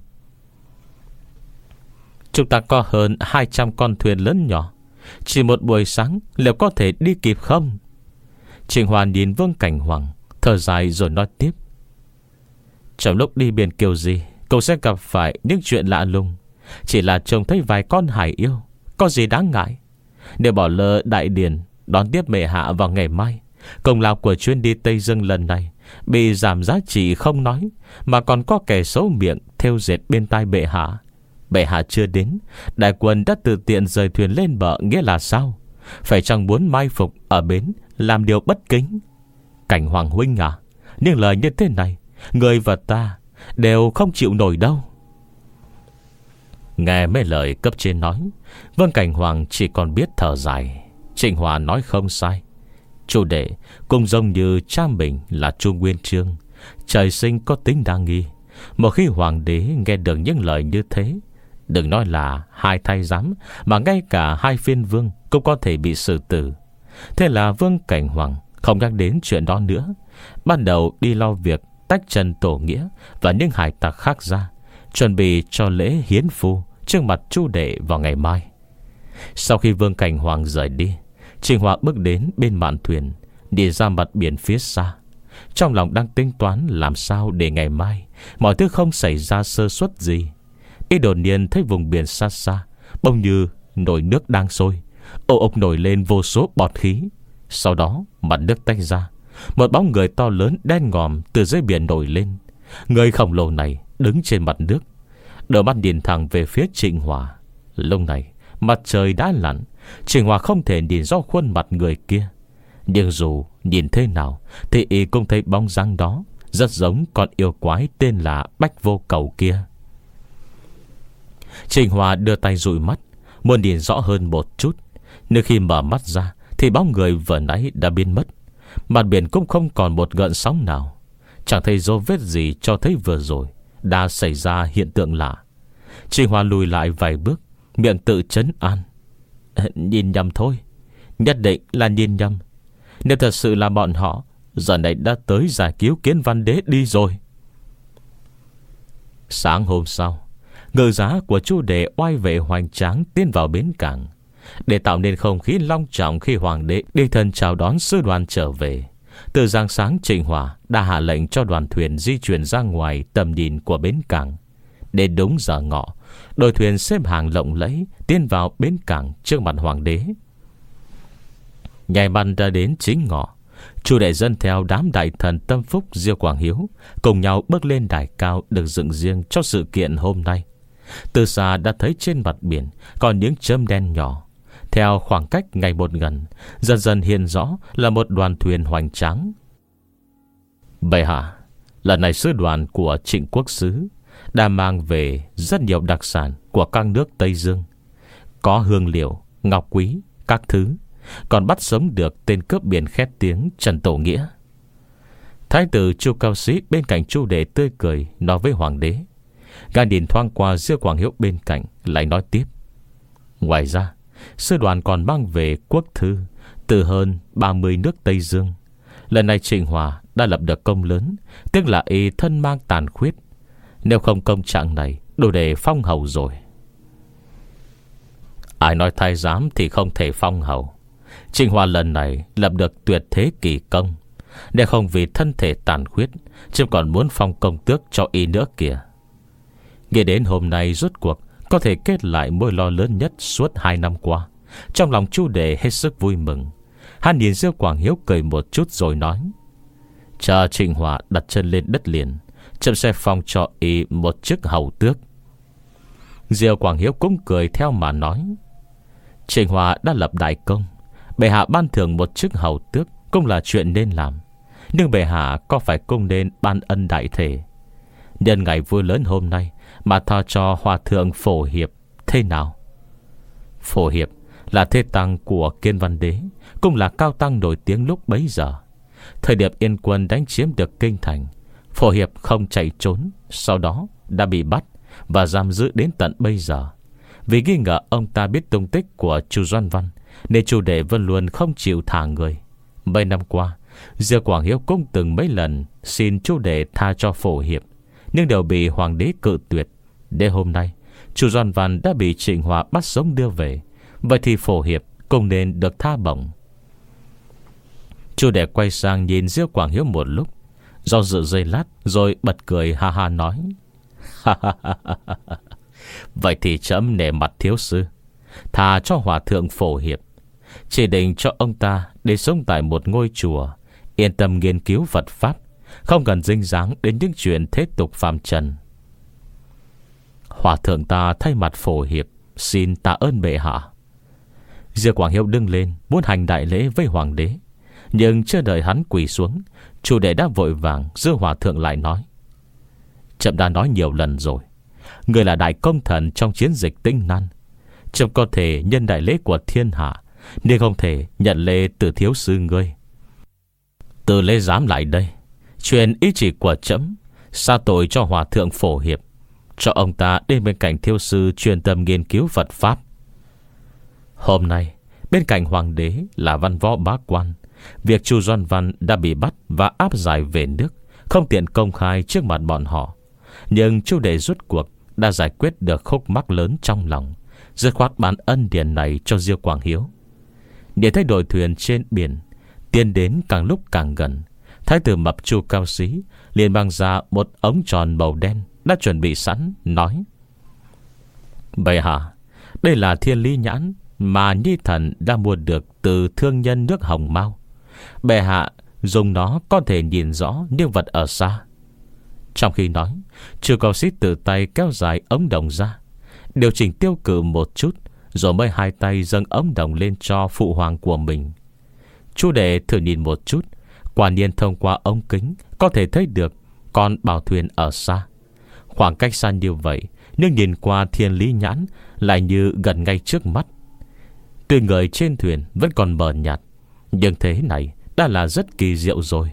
Chúng ta có hơn hai trăm con thuyền lớn nhỏ, chỉ một buổi sáng liệu có thể đi kịp không? Trịnh Hòa nhìn Vương Cảnh Hoàng, thở dài rồi nói tiếp: trong lúc đi biển kiểu gì cậu sẽ gặp phải những chuyện lạ lùng. Chỉ là trông thấy vài con hải yêu, có gì đáng ngại. Để bỏ lỡ đại điển đón tiếp bệ hạ vào ngày mai, công lao của chuyến đi Tây Dương lần này bị giảm giá trị không nói, mà còn có kẻ xấu miệng thêu dệt bên tai bệ hạ. Bệ hạ chưa đến, đại quân đã tự tiện rời thuyền lên bờ, nghĩa là sao? Phải chăng muốn mai phục ở bến, làm điều bất kính? Cảnh Hoàng huynh à, những lời như thế này người và ta đều không chịu nổi đâu. Nghe mấy lời cấp trên nói, Vương Cảnh Hoàng chỉ còn biết thở dài. Trịnh Hòa nói không sai. Chu đệ cũng giống như cha mình là Chu Nguyên Chương, trời sinh có tính đa nghi. Một khi hoàng đế nghe được những lời như thế, đừng nói là hai thái giám, mà ngay cả hai phiên vương cũng có thể bị xử tử. Thế là Vương Cảnh Hoàng không nhắc đến chuyện đó nữa, ban đầu đi lo việc tách trần Tổ Nghĩa và những hải tặc khác ra, chuẩn bị cho lễ hiến phu trước mặt Chu đệ vào ngày mai. Sau khi Vương Cảnh Hoàng rời đi, Trình Hòa bước đến bên mạn thuyền, đi ra mặt biển phía xa. Trong lòng đang tính toán làm sao để ngày mai mọi thứ không xảy ra sơ suất gì. Y đột nhiên thấy vùng biển xa xa bỗng như nồi nước đang sôi, ồ ộc nổi lên vô số bọt khí. Sau đó mặt nước tách ra, một bóng người to lớn đen ngòm từ dưới biển nổi lên. Người khổng lồ này đứng trên mặt nước, đôi mắt nhìn thẳng về phía Trịnh Hòa. Lúc này mặt trời đã lặn, Trịnh Hòa không thể nhìn rõ khuôn mặt người kia, nhưng dù nhìn thế nào thì y cũng thấy bóng dáng đó rất giống con yêu quái tên là Bách Vô Cầu kia. Trịnh Hòa đưa tay dụi mắt, muốn nhìn rõ hơn một chút. Nhưng khi mở mắt ra thì bóng người vừa nãy đã biến mất. Mặt biển cũng không còn một gợn sóng nào, chẳng thấy dấu vết gì cho thấy vừa rồi đã xảy ra hiện tượng lạ. Trịnh Hòa lùi lại vài bước, miệng tự trấn an: nhìn nhầm thôi, nhất định là nhìn nhầm. Nếu thật sự là bọn họ, giờ này đã tới giải cứu Kiến Văn Đế đi rồi. Sáng hôm sau, ngự giá của Chu đệ oai vệ hoành tráng tiến vào bến cảng. Để tạo nên không khí long trọng khi hoàng đế đi thân chào đón sư đoàn trở về, từ giáng sáng Trịnh Hòa đã hạ lệnh cho đoàn thuyền di chuyển ra ngoài tầm nhìn của bến cảng. Đến đúng giờ ngọ, đội thuyền xếp hàng lộng lẫy tiến vào bến cảng trước mặt hoàng đế. Nhảy bắn ra đến chính ngọ, Chu đệ dân theo đám đại thần Tâm Phúc, Diêu Quảng Hiếu cùng nhau bước lên đài cao được dựng riêng cho sự kiện hôm nay. Từ xa đã thấy trên mặt biển còn những chấm đen nhỏ. Theo khoảng cách ngày một gần, dần dần hiện rõ là một đoàn thuyền hoành tráng. Bệ hạ, lần này sứ đoàn của Trịnh Quốc sứ đã mang về rất nhiều đặc sản của các nước Tây Dương, có hương liệu, ngọc quý, các thứ, còn bắt sống được tên cướp biển khét tiếng Trần Tổ Nghĩa. Thái tử Chu Cao Sĩ bên cạnh Chu đệ tươi cười nói với hoàng đế. Gã nhìn thoáng qua Diêu Quảng Hiếu bên cạnh, lại nói tiếp: ngoài ra, sư đoàn còn mang về quốc thư từ hơn ba mươi nước Tây Dương. Lần này Trịnh Hòa đã lập được công lớn, tiếc là y thân mang tàn khuyết. Nếu không công trạng này đủ để phong hầu rồi. Ai nói thái giám thì không thể phong hầu. Trịnh Hòa lần này lập được tuyệt thế kỳ công, để không vì thân thể tàn khuyết chứ còn muốn phong công tước cho y nữa kìa. Nghe đến hôm nay rốt cuộc có thể kết lại mối lo lớn nhất suốt hai năm qua, trong lòng Chu đệ hết sức vui mừng. Hắn nhìn Diêu Quảng Hiếu cười một chút rồi nói: chờ Trịnh Hòa đặt chân lên đất liền, chậm sẽ phong cho y một chức hầu tước. Diêu Quảng Hiếu cũng cười theo mà nói: Trịnh Hòa đã lập đại công, bệ hạ ban thưởng một chức hầu tước cũng là chuyện nên làm. Nhưng bệ hạ có phải cũng nên ban ân đại thể. Nhân ngày vui lớn hôm nay mà tha cho hòa thượng Phổ Hiệp thế nào? Phổ Hiệp là thế tăng của Kiên Văn Đế, cũng là cao tăng nổi tiếng lúc bấy giờ. Thời điểm Yên quân đánh chiếm được kinh thành, Phổ Hiệp không chạy trốn, sau đó đã bị bắt và giam giữ đến tận bây giờ. Vì nghi ngờ ông ta biết tung tích của Chu Doan Văn, nên Chu đệ vẫn luôn không chịu thả người. Mấy năm qua, Diêu Quảng Hiếu cũng từng mấy lần xin Chu đệ tha cho Phổ Hiệp, nhưng đều bị hoàng đế cự tuyệt. Đến hôm nay, Chu Doan Văn đã bị Trịnh Hòa bắt sống đưa về, vậy thì Phổ Hiệp cũng nên được tha bổng. Chu đệ quay sang nhìn Diêu Quảng Hiếu một lúc, do dự giây lát rồi bật cười ha ha nói: vậy thì trẫm nể mặt thiếu sư, thà cho hòa thượng Phổ Hiệp chỉ định cho ông ta để sống tại một ngôi chùa, yên tâm nghiên cứu Phật Pháp, không cần dính dáng đến những chuyện thế tục phàm trần. Hòa thượng ta thay mặt phổ hiệp xin tạ ơn bệ hạ. Diêu Quảng Hiếu đứng lên muốn hành đại lễ với hoàng đế, nhưng chưa đợi hắn quỳ xuống, chủ đệ đã vội vàng giữ hòa thượng lại nói: Trẫm đã nói nhiều lần rồi, người là đại công thần trong chiến dịch Tĩnh Nan, trẫm có thể nhân đại lễ của thiên hạ, nhưng không thể nhận lễ từ thiếu sư ngươi. Từ lễ giám lại đây, truyền ý chỉ của trẫm, sa tội cho hòa thượng phổ hiệp, cho ông ta đến bên cạnh thiếu sư chuyên tâm nghiên cứu Phật Pháp. Hôm nay bên cạnh hoàng đế là văn võ bá quan. Việc Chu Doan Văn đã bị bắt và áp giải về nước, không tiện công khai trước mặt bọn họ. Nhưng Chu đệ rút cuộc đã giải quyết được khúc mắc lớn trong lòng, dứt khoát bán ân điển này cho Diêu Quảng Hiếu. Để thấy đội thuyền trên biển tiến đến càng lúc càng gần, thái tử mập Chu Cao Xí liền mang ra một ống tròn màu đen đã chuẩn bị sẵn, nói: Bệ hạ, đây là thiên lý nhãn mà Nhi thần đã mua được từ thương nhân nước Hồng Mao. Bệ hạ dùng nó có thể nhìn rõ những vật ở xa. Trong khi nói, Chu Cao Xí tự tay kéo dài ống đồng ra, điều chỉnh tiêu cự một chút, rồi mới hai tay dâng ống đồng lên cho phụ hoàng của mình. Chu đệ thử nhìn một chút, quả nhiên thông qua ống kính có thể thấy được con bảo thuyền ở xa. Khoảng cách xa như vậy, nhưng nhìn qua thiên lý nhãn lại như gần ngay trước mắt. Tuy người trên thuyền vẫn còn mờ nhạt, nhưng thế này đã là rất kỳ diệu rồi.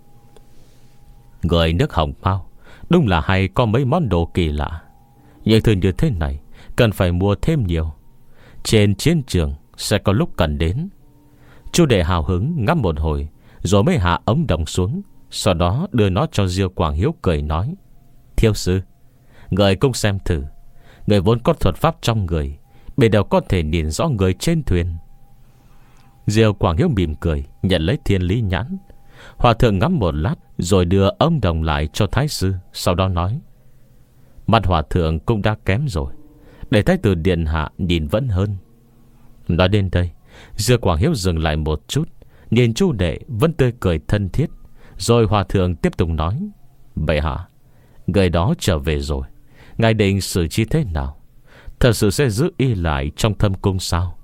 Người nước Hồng Mao đúng là hay có mấy món đồ kỳ lạ, nhưng thường như thế này cần phải mua thêm nhiều. Trên chiến trường sẽ có lúc cần đến. Chu đệ hào hứng ngắm một hồi, rồi mới hạ ống đồng xuống, sau đó đưa nó cho Diêu Quảng Hiếu, cười nói: Thiếu sư, người cũng xem thử. Người vốn có thuật pháp trong người, bề đều có thể nhìn rõ người trên thuyền. Diêu Quảng Hiếu mỉm cười nhận lấy thiên lý nhãn. Hòa thượng ngắm một lát, rồi đưa ống đồng lại cho thái sư, sau đó nói: Mặt hòa thượng cũng đã kém rồi, để thái tử điện hạ nhìn vẫn hơn. Nói đến đây, Diêu Quảng Hiếu dừng lại một chút, nhìn Chu đệ vẫn tươi cười thân thiết. Rồi hòa thượng tiếp tục nói: Bệ hạ, người đó trở về rồi, ngài định xử trí thế nào? Thật sự sẽ giữ y lại trong thâm cung sao?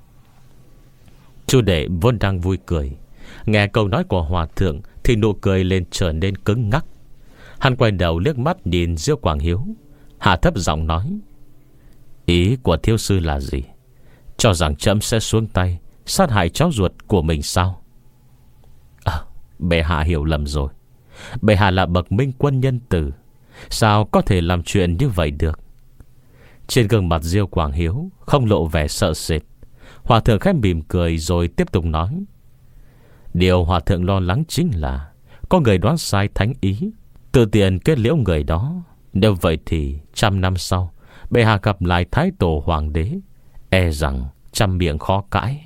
Chu đệ vốn đang vui cười, nghe câu nói của hòa thượng thì nụ cười lên trở nên cứng ngắc. Hắn quay đầu liếc mắt nhìn Diêu Quảng Hiếu, hạ thấp giọng nói: Ý của thiếu sư là gì? Cho rằng trẫm sẽ xuống tay sát hại cháu ruột của mình sao? À, bệ hạ hiểu lầm rồi. Bệ hạ là bậc minh quân nhân tử, sao có thể làm chuyện như vậy được? Trên gương mặt Diêu Quảng Hiếu không lộ vẻ sợ sệt. Hòa thượng khẽ mỉm cười rồi tiếp tục nói: Điều hòa thượng lo lắng chính là có người đoán sai thánh ý, tự tiện kết liễu người đó. Nếu vậy thì trăm năm sau bệ hạ gặp lại thái tổ hoàng đế, e rằng trăm miệng khó cãi.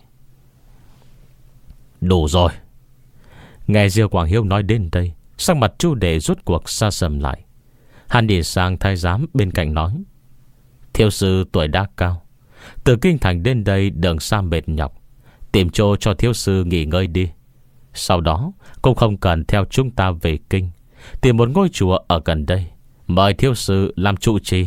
Đủ rồi. Nghe Diêu Quảng Hiếu nói đến đây, sắc mặt Chu đệ rút cuộc xa sầm lại. Hắn nhìn sang thái giám bên cạnh nói: Thiếu sư tuổi đã cao, từ kinh thành đến đây đường xa mệt nhọc, tìm chỗ cho thiếu sư nghỉ ngơi đi. Sau đó cũng không cần theo chúng ta về kinh, tìm một ngôi chùa ở gần đây, mời thiếu sư làm trụ trì.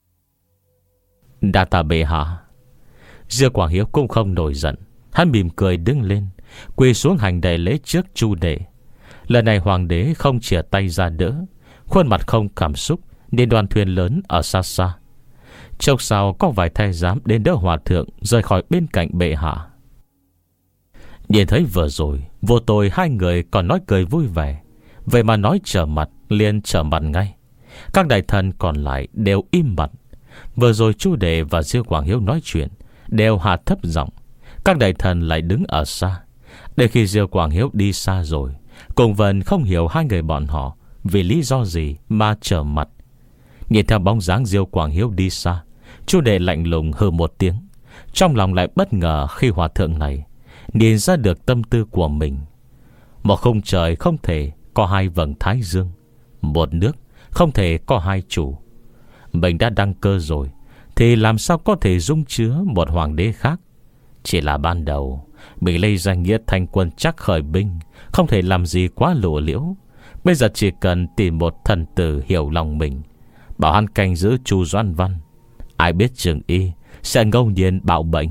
Đa tạ bệ hạ. Diêu Quảng Hiếu cũng không nổi giận, hắn mỉm cười đứng lên, quỳ xuống hành đại lễ trước Chu đệ. Lần này hoàng đế không chìa tay ra đỡ, khuôn mặt không cảm xúc, nên đoàn thuyền lớn ở xa xa. Chốc sau có vài thái giám đến đỡ hòa thượng rời khỏi bên cạnh bệ hạ. Nhìn thấy vừa rồi vô tội hai người còn nói cười vui vẻ, vậy mà nói trở mặt liền trở mặt ngay. Các đại thần còn lại đều im bặt. Vừa rồi Chu đệ và Diêu Quảng Hiếu nói chuyện đều hạ thấp giọng, các đại thần lại đứng ở xa. Để khi Diêu Quảng Hiếu đi xa rồi, cùng Vân không hiểu hai người bọn họ vì lý do gì mà trở mặt. Nhìn theo bóng dáng Diêu Quảng Hiếu đi xa, Chu đệ lạnh lùng hừ một tiếng, trong lòng lại bất ngờ khi hòa thượng này nhìn ra được tâm tư của mình. Một khung trời không thể có hai vầng thái dương, một nước không thể có hai chủ. Mình đã đăng cơ rồi thì làm sao có thể dung chứa một hoàng đế khác? Chỉ là ban đầu mình lấy danh nghĩa thanh quân chắc khởi binh, không thể làm gì quá lộ liễu. Bây giờ chỉ cần tìm một thần tử hiểu lòng mình, bảo hắn canh giữ Chu Doãn Văn, ai biết chừng y sẽ ngẫu nhiên bạo bệnh.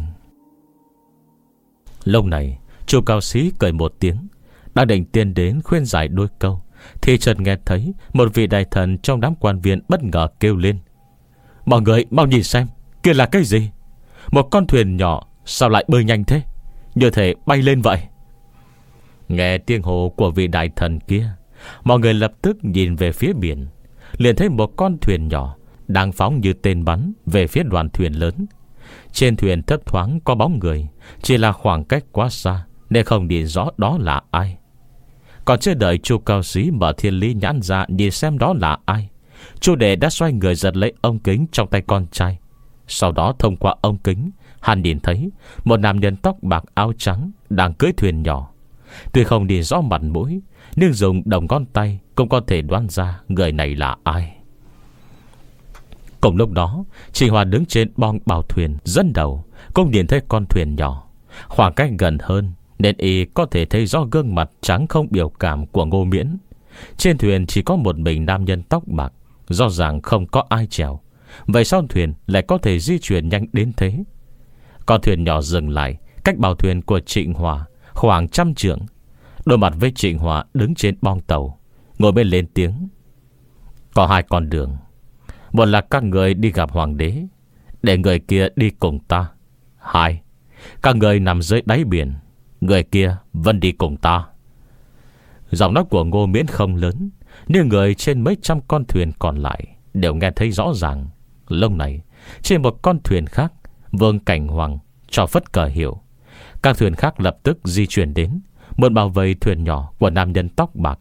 Lúc này Chu Cao Sĩ cười một tiếng, đang định tiến đến khuyên giải đôi câu, thì chợt nghe thấy một vị đại thần trong đám quan viên bất ngờ kêu lên: Mọi người mau nhìn xem, kia là cái gì? Một con thuyền nhỏ sao lại bơi nhanh thế, như thể bay lên vậy. Nghe tiếng hô của vị đại thần kia, mọi người lập tức nhìn về phía biển, liền thấy một con thuyền nhỏ đang phóng như tên bắn về phía đoàn thuyền lớn. Trên thuyền thấp thoáng có bóng người, chỉ là khoảng cách quá xa nên không nhìn rõ đó là ai. Còn chưa đợi Chu Cao Sĩ mở thiên lý nhãn ra nhìn xem đó là ai, Chu Đệ đã xoay người giật lấy ống kính trong tay con trai. Sau đó thông qua ống kính, hắn nhìn thấy một nam nhân tóc bạc áo trắng đang cưỡi thuyền nhỏ. Tuy không nhìn rõ mặt mũi, nhưng dùng đồng ngón tay cũng có thể đoán ra người này là ai. Cùng lúc đó, Trình Hòa đứng trên bong bào thuyền dẫn đầu, cũng nhìn thấy con thuyền nhỏ. Khoảng cách gần hơn nên y có thể thấy rõ gương mặt trắng không biểu cảm của Ngô Miễn. Trên thuyền chỉ có một mình nam nhân tóc bạc, rõ ràng không có ai chèo. Vậy sao thuyền lại có thể di chuyển nhanh đến thế? Con thuyền nhỏ dừng lại cách bào thuyền của Trịnh Hòa khoảng trăm trượng. Đôi mặt với Trịnh Hòa đứng trên bong tàu, ngồi bên lên tiếng: Có hai con đường, một là các người đi gặp hoàng đế, để người kia đi cùng ta. Hai, các người nằm dưới đáy biển, người kia vẫn đi cùng ta. Giọng nói của Ngô Miễn không lớn, nhưng người trên mấy trăm con thuyền còn lại đều nghe thấy rõ ràng. Lúc này trên một con thuyền khác, Vương Cảnh Hoàng cho phất cờ hiệu. Các thuyền khác lập tức di chuyển đến, muốn bảo vệ thuyền nhỏ của nam nhân tóc bạc.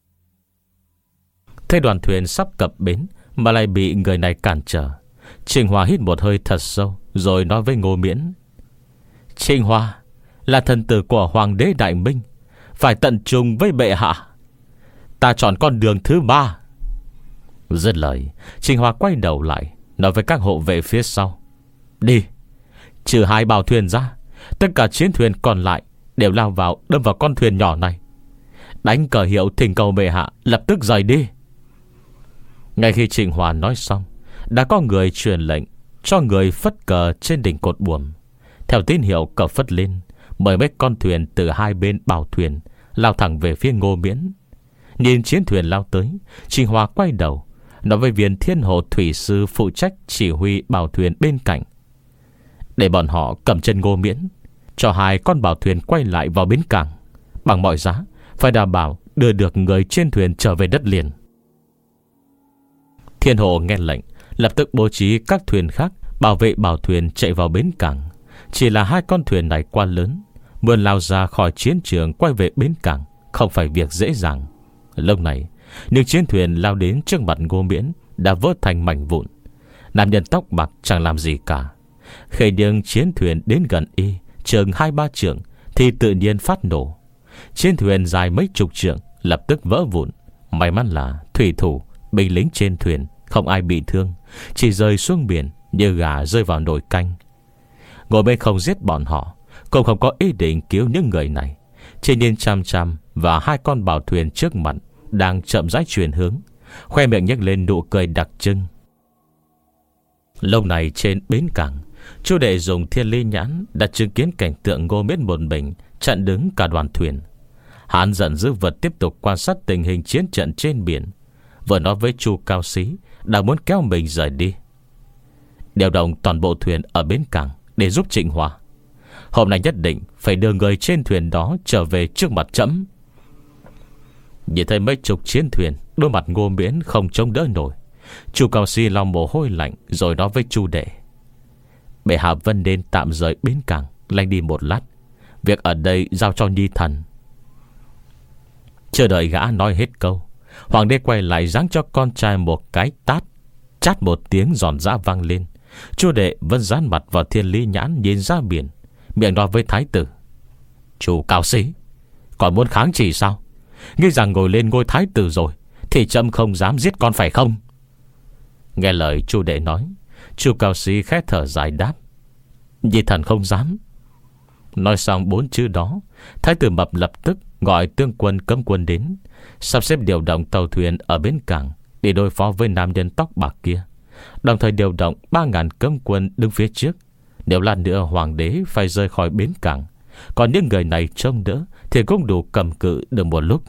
Thấy đoàn thuyền sắp cập bến mà lại bị người này cản trở, Trịnh Hòa hít một hơi thật sâu, rồi nói với Ngô Miễn: Trịnh Hòa là thần tử của Hoàng đế Đại Minh, phải tận trung với bệ hạ. Ta chọn con đường thứ ba. Dứt lời, Trịnh Hòa quay đầu lại, nói với các hộ vệ phía sau: Đi, trừ hai bào thuyền ra, tất cả chiến thuyền còn lại đều lao vào đâm vào con thuyền nhỏ này. Đánh cờ hiệu thỉnh cầu bệ hạ lập tức rời đi. Ngay khi Trịnh Hòa nói xong, đã có người truyền lệnh cho người phất cờ trên đỉnh cột buồm. Theo tín hiệu cờ phất lên, mười mấy con thuyền từ hai bên bào thuyền lao thẳng về phía Ngô Miễn. Nhìn chiến thuyền lao tới, Trịnh Hòa quay đầu, nói với viên thiên hồ thủy sư phụ trách chỉ huy bào thuyền bên cạnh: Để bọn họ cầm chân Ngô Miễn, cho hai con bào thuyền quay lại vào bến cảng. Bằng mọi giá phải đảm bảo đưa được người trên thuyền trở về đất liền. Thiên hồ nghe lệnh, lập tức bố trí các thuyền khác bảo vệ bào thuyền chạy vào bến cảng. Chỉ là hai con thuyền này quá lớn, muốn lao ra khỏi chiến trường quay về bến cảng không phải việc dễ dàng. Lúc này, những chiến thuyền lao đến trước mặt Ngô Miễn đã vỡ thành mảnh vụn. Nam nhân tóc bạc chẳng làm gì cả. Khi những chiến thuyền đến gần y chừng hai ba trượng thì tự nhiên phát nổ. Chiến thuyền dài mấy chục trượng lập tức vỡ vụn. May mắn là thủy thủ, binh lính trên thuyền không ai bị thương, chỉ rơi xuống biển như gà rơi vào nồi canh. Ngồi bên không giết bọn họ, cũng không có ý định cứu những người này, chỉ nhìn chăm chăm và hai con bào thuyền trước mặt đang chậm rãi chuyển hướng, khoe miệng nhếch lên nụ cười đặc trưng. Lâu này trên bến cảng, Chu Đệ dùng thiên lý nhãn đã chứng kiến cảnh tượng Ngô Miễn một mình chặn đứng cả đoàn thuyền. Hắn giận dữ vật tiếp tục quan sát tình hình chiến trận trên biển, vừa nói với Chu Cao Sĩ đang muốn kéo mình rời đi: Điều động toàn bộ thuyền ở bến cảng để giúp Trịnh Hòa. Hôm nay nhất định phải đưa người trên thuyền đó trở về trước mặt trẫm. Nhìn thấy mấy chục chiến thuyền, đôi mặt Ngô Miễn không chống đỡ nổi. Chu Cao Sĩ lòng mồ hôi lạnh, rồi nói với Chu Đệ: Bệ hạ Vân nên tạm rời bến cảng lánh đi một lát, việc ở đây giao cho nhi thần. Chưa đợi gã nói hết câu, hoàng đế quay lại giáng cho con trai một cái tát. Chát một tiếng giòn giã vang lên. Chu Đệ vẫn dán mặt vào thiên lý nhãn nhìn ra biển, miệng nói với thái tử: Chu Cao Sĩ, còn muốn kháng chỉ sao? Nghĩ rằng ngồi lên ngôi thái tử rồi thì trẫm không dám giết con phải không? Nghe lời Chu Đệ nói, Chu Cao Sĩ khẽ thở dài đáp: Nhi thần không dám. Nói xong bốn chữ đó, Thái tử Mập lập tức gọi tướng quân cấm quân đến, sắp xếp điều động tàu thuyền ở bến cảng để đối phó với nam nhân tóc bạc kia, đồng thời điều động ba ngàn cấm quân đứng phía trước. Nếu lát nữa hoàng đế phải rời khỏi bến cảng, còn những người này trông đỡ thì cũng đủ cầm cự được một lúc.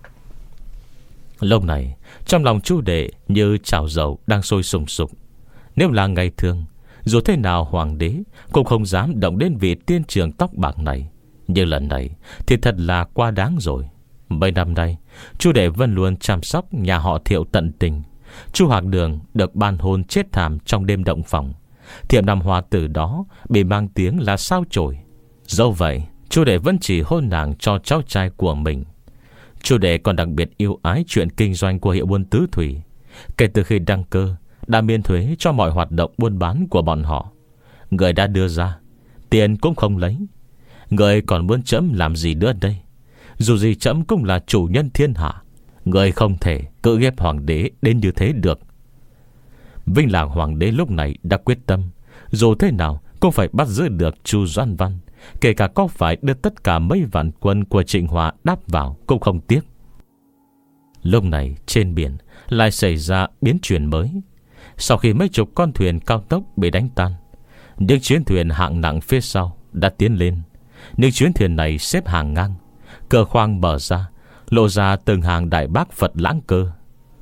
Lúc này trong lòng Chu Đệ như chảo dầu đang sôi sùng sục. Nếu là ngày thường, dù thế nào hoàng đế cũng không dám động đến vị tiên trưởng tóc bạc này, nhưng lần này thì thật là quá đáng rồi. Mấy năm nay Chu Đệ vẫn luôn chăm sóc nhà họ Thiệu tận tình. Chu Hạc Đường được ban hôn chết thảm trong đêm động phòng. Thiệu Nam Hoa từ đó bị mang tiếng là sao chổi. Dẫu vậy Chu Đệ vẫn chỉ hôn nàng cho cháu trai của mình. Chu Đệ còn đặc biệt yêu ái chuyện kinh doanh của hiệu buôn tứ thủy. Kể từ khi đăng cơ, đã miễn thuế cho mọi hoạt động buôn bán của bọn họ. Người đã đưa ra, tiền cũng không lấy. Người còn muốn trẫm làm gì nữa đây? Dù gì trẫm cũng là chủ nhân thiên hạ. Người không thể cưỡng ép hoàng đế đến như thế được. Vinh Lạc hoàng đế lúc này đã quyết tâm, dù thế nào cũng phải bắt giữ được Chu Doãn Văn, kể cả có phải đưa tất cả mấy vạn quân của Trịnh Hòa đáp vào cũng không tiếc. Lúc này trên biển lại xảy ra biến chuyển mới. Sau khi mấy chục con thuyền cao tốc bị đánh tan, những chuyến thuyền hạng nặng phía sau đã tiến lên. Những chuyến thuyền này xếp hàng ngang, cửa khoang mở ra, lộ ra từng hàng đại bác Phật lãng cơ.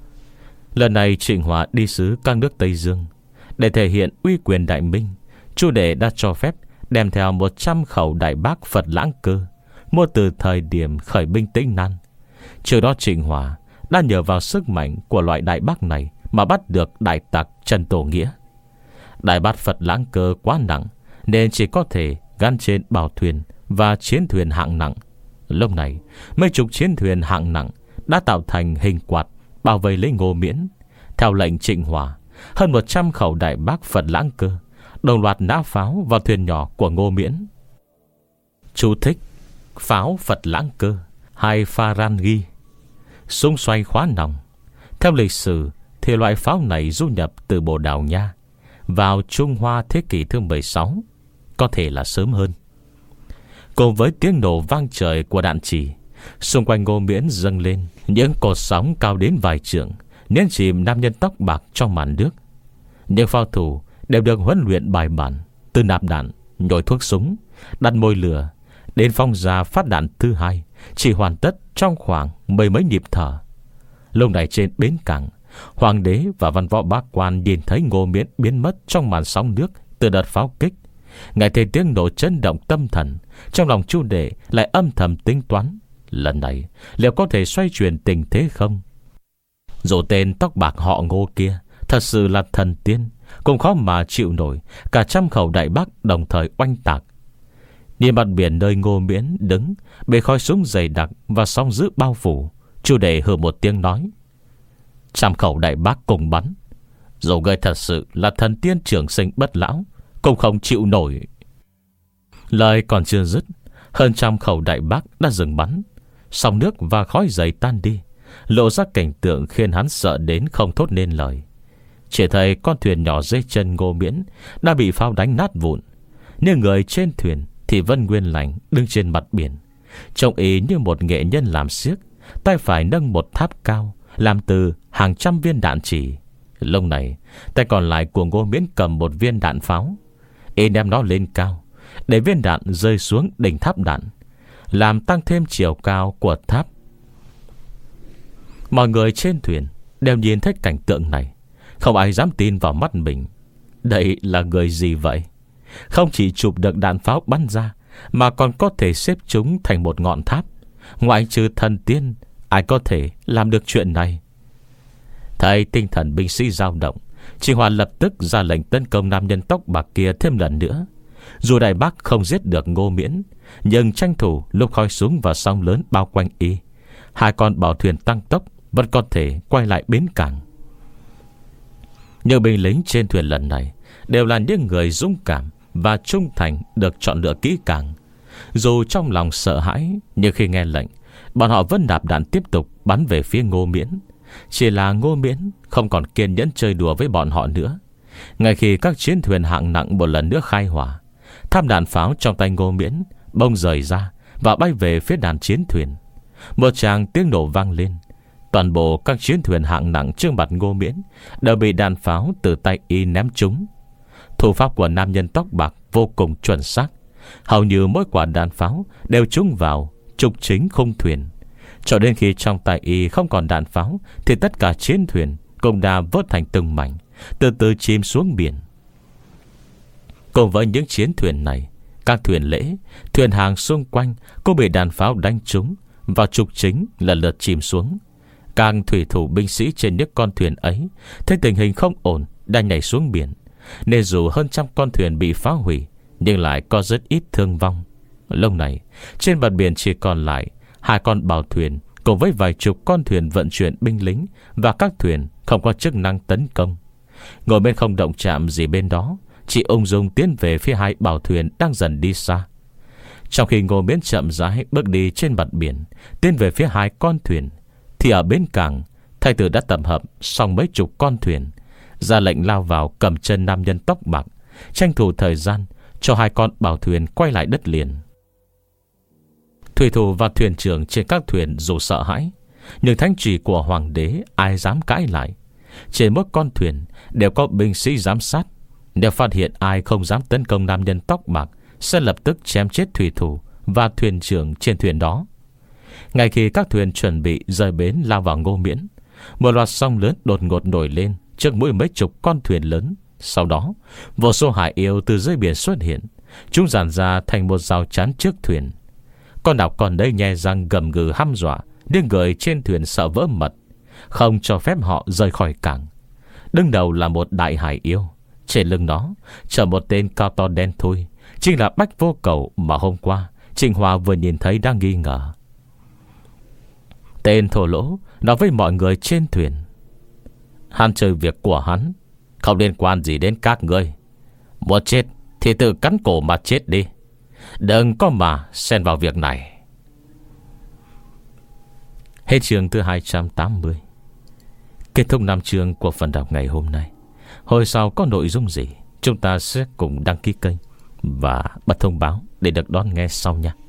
Lần này Trịnh Hòa đi sứ các nước Tây Dương. Để thể hiện uy quyền đại minh, Chu Đệ đã cho phép đem theo một trăm khẩu đại bác Phật lãng cơ, mua từ thời điểm khởi binh Tĩnh Nan. Trước đó Trịnh Hòa đã nhờ vào sức mạnh của loại đại bác này mà bắt được đại tặc Trần Tổ Nghĩa. Đại bác Phật lãng cơ quá nặng nên chỉ có thể gắn trên bảo thuyền và chiến thuyền hạng nặng. Lúc này mấy chục chiến thuyền hạng nặng đã tạo thành hình quạt bao vây lấy Ngô Miễn. Theo lệnh Trịnh Hòa, hơn một trăm khẩu đại bác Phật lãng cơ đồng loạt nã pháo vào thuyền nhỏ của Ngô Miễn. Chú thích: pháo Phật lãng cơ hay Pharangi, súng xoay khóa nòng. Theo lịch sử thì loại pháo này du nhập từ Bồ Đào Nha vào Trung Hoa thế kỷ thứ mười sáu, có thể là sớm hơn. Cùng với tiếng nổ vang trời của đạn chỉ, xung quanh Ngô Miễn dâng lên những cột sóng cao đến vài trượng, nhấn chìm nam nhân tóc bạc trong màn nước. Những pháo thủ đều được huấn luyện bài bản, từ nạp đạn, nhồi thuốc súng, đặt mồi lửa đến phong ra phát đạn thứ hai, chỉ hoàn tất trong khoảng mười mấy nhịp thở. Lúc này trên bến cảng, hoàng đế và văn võ bá quan nhìn thấy Ngô Miễn biến mất trong màn sóng nước từ đợt pháo kích. Nghe thấy tiếng nổ chấn động tâm thần, trong lòng Chu Đệ lại âm thầm tính toán, lần này liệu có thể xoay chuyển tình thế không? Dù tên tóc bạc họ Ngô kia thật sự là thần tiên, cũng khó mà chịu nổi cả trăm khẩu đại bác đồng thời oanh tạc. Nhìn mặt biển nơi Ngô Miễn đứng, bề khói súng dày đặc và sóng dữ bao phủ, Chu Đệ hừ một tiếng nói: trăm khẩu đại bác cùng bắn, dù người thật sự là thần tiên trường sinh bất lão, cũng không chịu nổi. Lời còn chưa dứt, hơn trăm khẩu đại bác đã dừng bắn. Sóng nước và khói dày tan đi, lộ ra cảnh tượng khiến hắn sợ đến không thốt nên lời. Chỉ thấy con thuyền nhỏ dưới chân Ngô Miễn đã bị pháo đánh nát vụn, nhưng người trên thuyền thì vẫn nguyên lành đứng trên mặt biển, trông y như một nghệ nhân làm xiếc, tay phải nâng một tháp cao làm từ hàng trăm viên đạn chỉ. Lúc này tay còn lại của Ngô Miễn cầm một viên đạn pháo, y đem nó lên cao để viên đạn rơi xuống đỉnh tháp đạn, làm tăng thêm chiều cao của tháp. Mọi người trên thuyền đều nhìn thấy cảnh tượng này, không ai dám tin vào mắt mình. Đây là người gì vậy? Không chỉ chụp được đạn pháo bắn ra, mà còn có thể xếp chúng thành một ngọn tháp. Ngoại trừ thần tiên, ai có thể làm được chuyện này? Thấy tinh thần binh sĩ dao động, Trịnh Hòa lập tức ra lệnh tấn công nam nhân tóc bạc kia thêm lần nữa. Dù đại bác không giết được Ngô Miễn, nhưng tranh thủ lúc khói súng và sóng lớn bao quanh y, hai con bảo thuyền tăng tốc vẫn có thể quay lại bến cảng. Những binh lính trên thuyền lần này đều là những người dũng cảm và trung thành, được chọn lựa kỹ càng. Dù trong lòng sợ hãi, nhưng khi nghe lệnh, bọn họ vẫn nạp đạn tiếp tục bắn về phía Ngô Miễn. Chỉ là Ngô Miễn không còn kiên nhẫn chơi đùa với bọn họ nữa. Ngay khi các chiến thuyền hạng nặng một lần nữa khai hỏa, tháp đạn pháo trong tay Ngô Miễn bông rời ra và bay về phía đàn chiến thuyền. Một tràng tiếng nổ vang lên. Toàn bộ các chiến thuyền hạng nặng trước mặt Ngô Miễn đều bị đạn pháo từ tay y ném trúng. Thủ pháp của nam nhân tóc bạc vô cùng chuẩn xác. Hầu như mỗi quả đạn pháo đều trúng vào trục chính khung thuyền. Cho đến khi trong tay y không còn đạn pháo, thì tất cả chiến thuyền cũng đã vỡ thành từng mảnh, từ từ chìm xuống biển. Cùng với những chiến thuyền này, các thuyền lễ, thuyền hàng xung quanh cũng bị đạn pháo đánh trúng vào trục chính, lần lượt chìm xuống. Các thủy thủ binh sĩ trên những con thuyền ấy thấy tình hình không ổn, đã nhảy xuống biển. Nên dù hơn trăm con thuyền bị phá hủy, nhưng lại có rất ít thương vong. Lúc này trên mặt biển chỉ còn lại hai con bảo thuyền cùng với vài chục con thuyền vận chuyển binh lính và các thuyền không có chức năng tấn công. Ngồi bên không động chạm gì bên đó, chỉ ung dung tiến về phía hai bảo thuyền đang dần đi xa. Trong khi Ngô Miễn chậm rãi bước đi trên mặt biển, tiến về phía hai con thuyền, thì ở bến cảng, thái tử đã tập hợp xong mấy chục con thuyền, ra lệnh lao vào cầm chân nam nhân tóc bạc, tranh thủ thời gian cho hai con bảo thuyền quay lại đất liền. Thủy thủ và thuyền trưởng trên các thuyền dù sợ hãi, nhưng thánh chỉ của hoàng đế ai dám cãi lại. Trên mỗi con thuyền đều có binh sĩ giám sát. Nếu phát hiện ai không dám tấn công nam nhân tóc bạc, sẽ lập tức chém chết thủy thủ và thuyền trưởng trên thuyền đó. Ngay khi các thuyền chuẩn bị rời bến lao vào Ngô Miễn, một loạt sóng lớn đột ngột nổi lên trước mũi mấy chục con thuyền lớn. Sau đó, vô số hải yêu từ dưới biển xuất hiện. Chúng dàn ra thành một rào chắn trước thuyền. Con nào còn đây nhe răng gầm gừ hăm dọa, nhưng người trên thuyền sợ vỡ mật, không cho phép họ rời khỏi cảng. Đứng đầu là một đại hải yêu. Trên lưng nó chở một tên cao to đen thui, chính là Bách Vô Cầu mà hôm qua Trịnh Hòa vừa nhìn thấy đang nghi ngờ. Tên thổ lỗ nói với mọi người trên thuyền: hắn chơi việc của hắn, không liên quan gì đến các ngươi. Muốn chết thì tự cắn cổ mà chết đi, đừng có mà xen vào việc này. Hết chương thứ hai trăm tám mươi. Kết thúc năm chương của phần đọc ngày hôm nay. Hồi sau có nội dung gì, chúng ta sẽ cùng đăng ký kênh và bật thông báo để được đón nghe sau nha.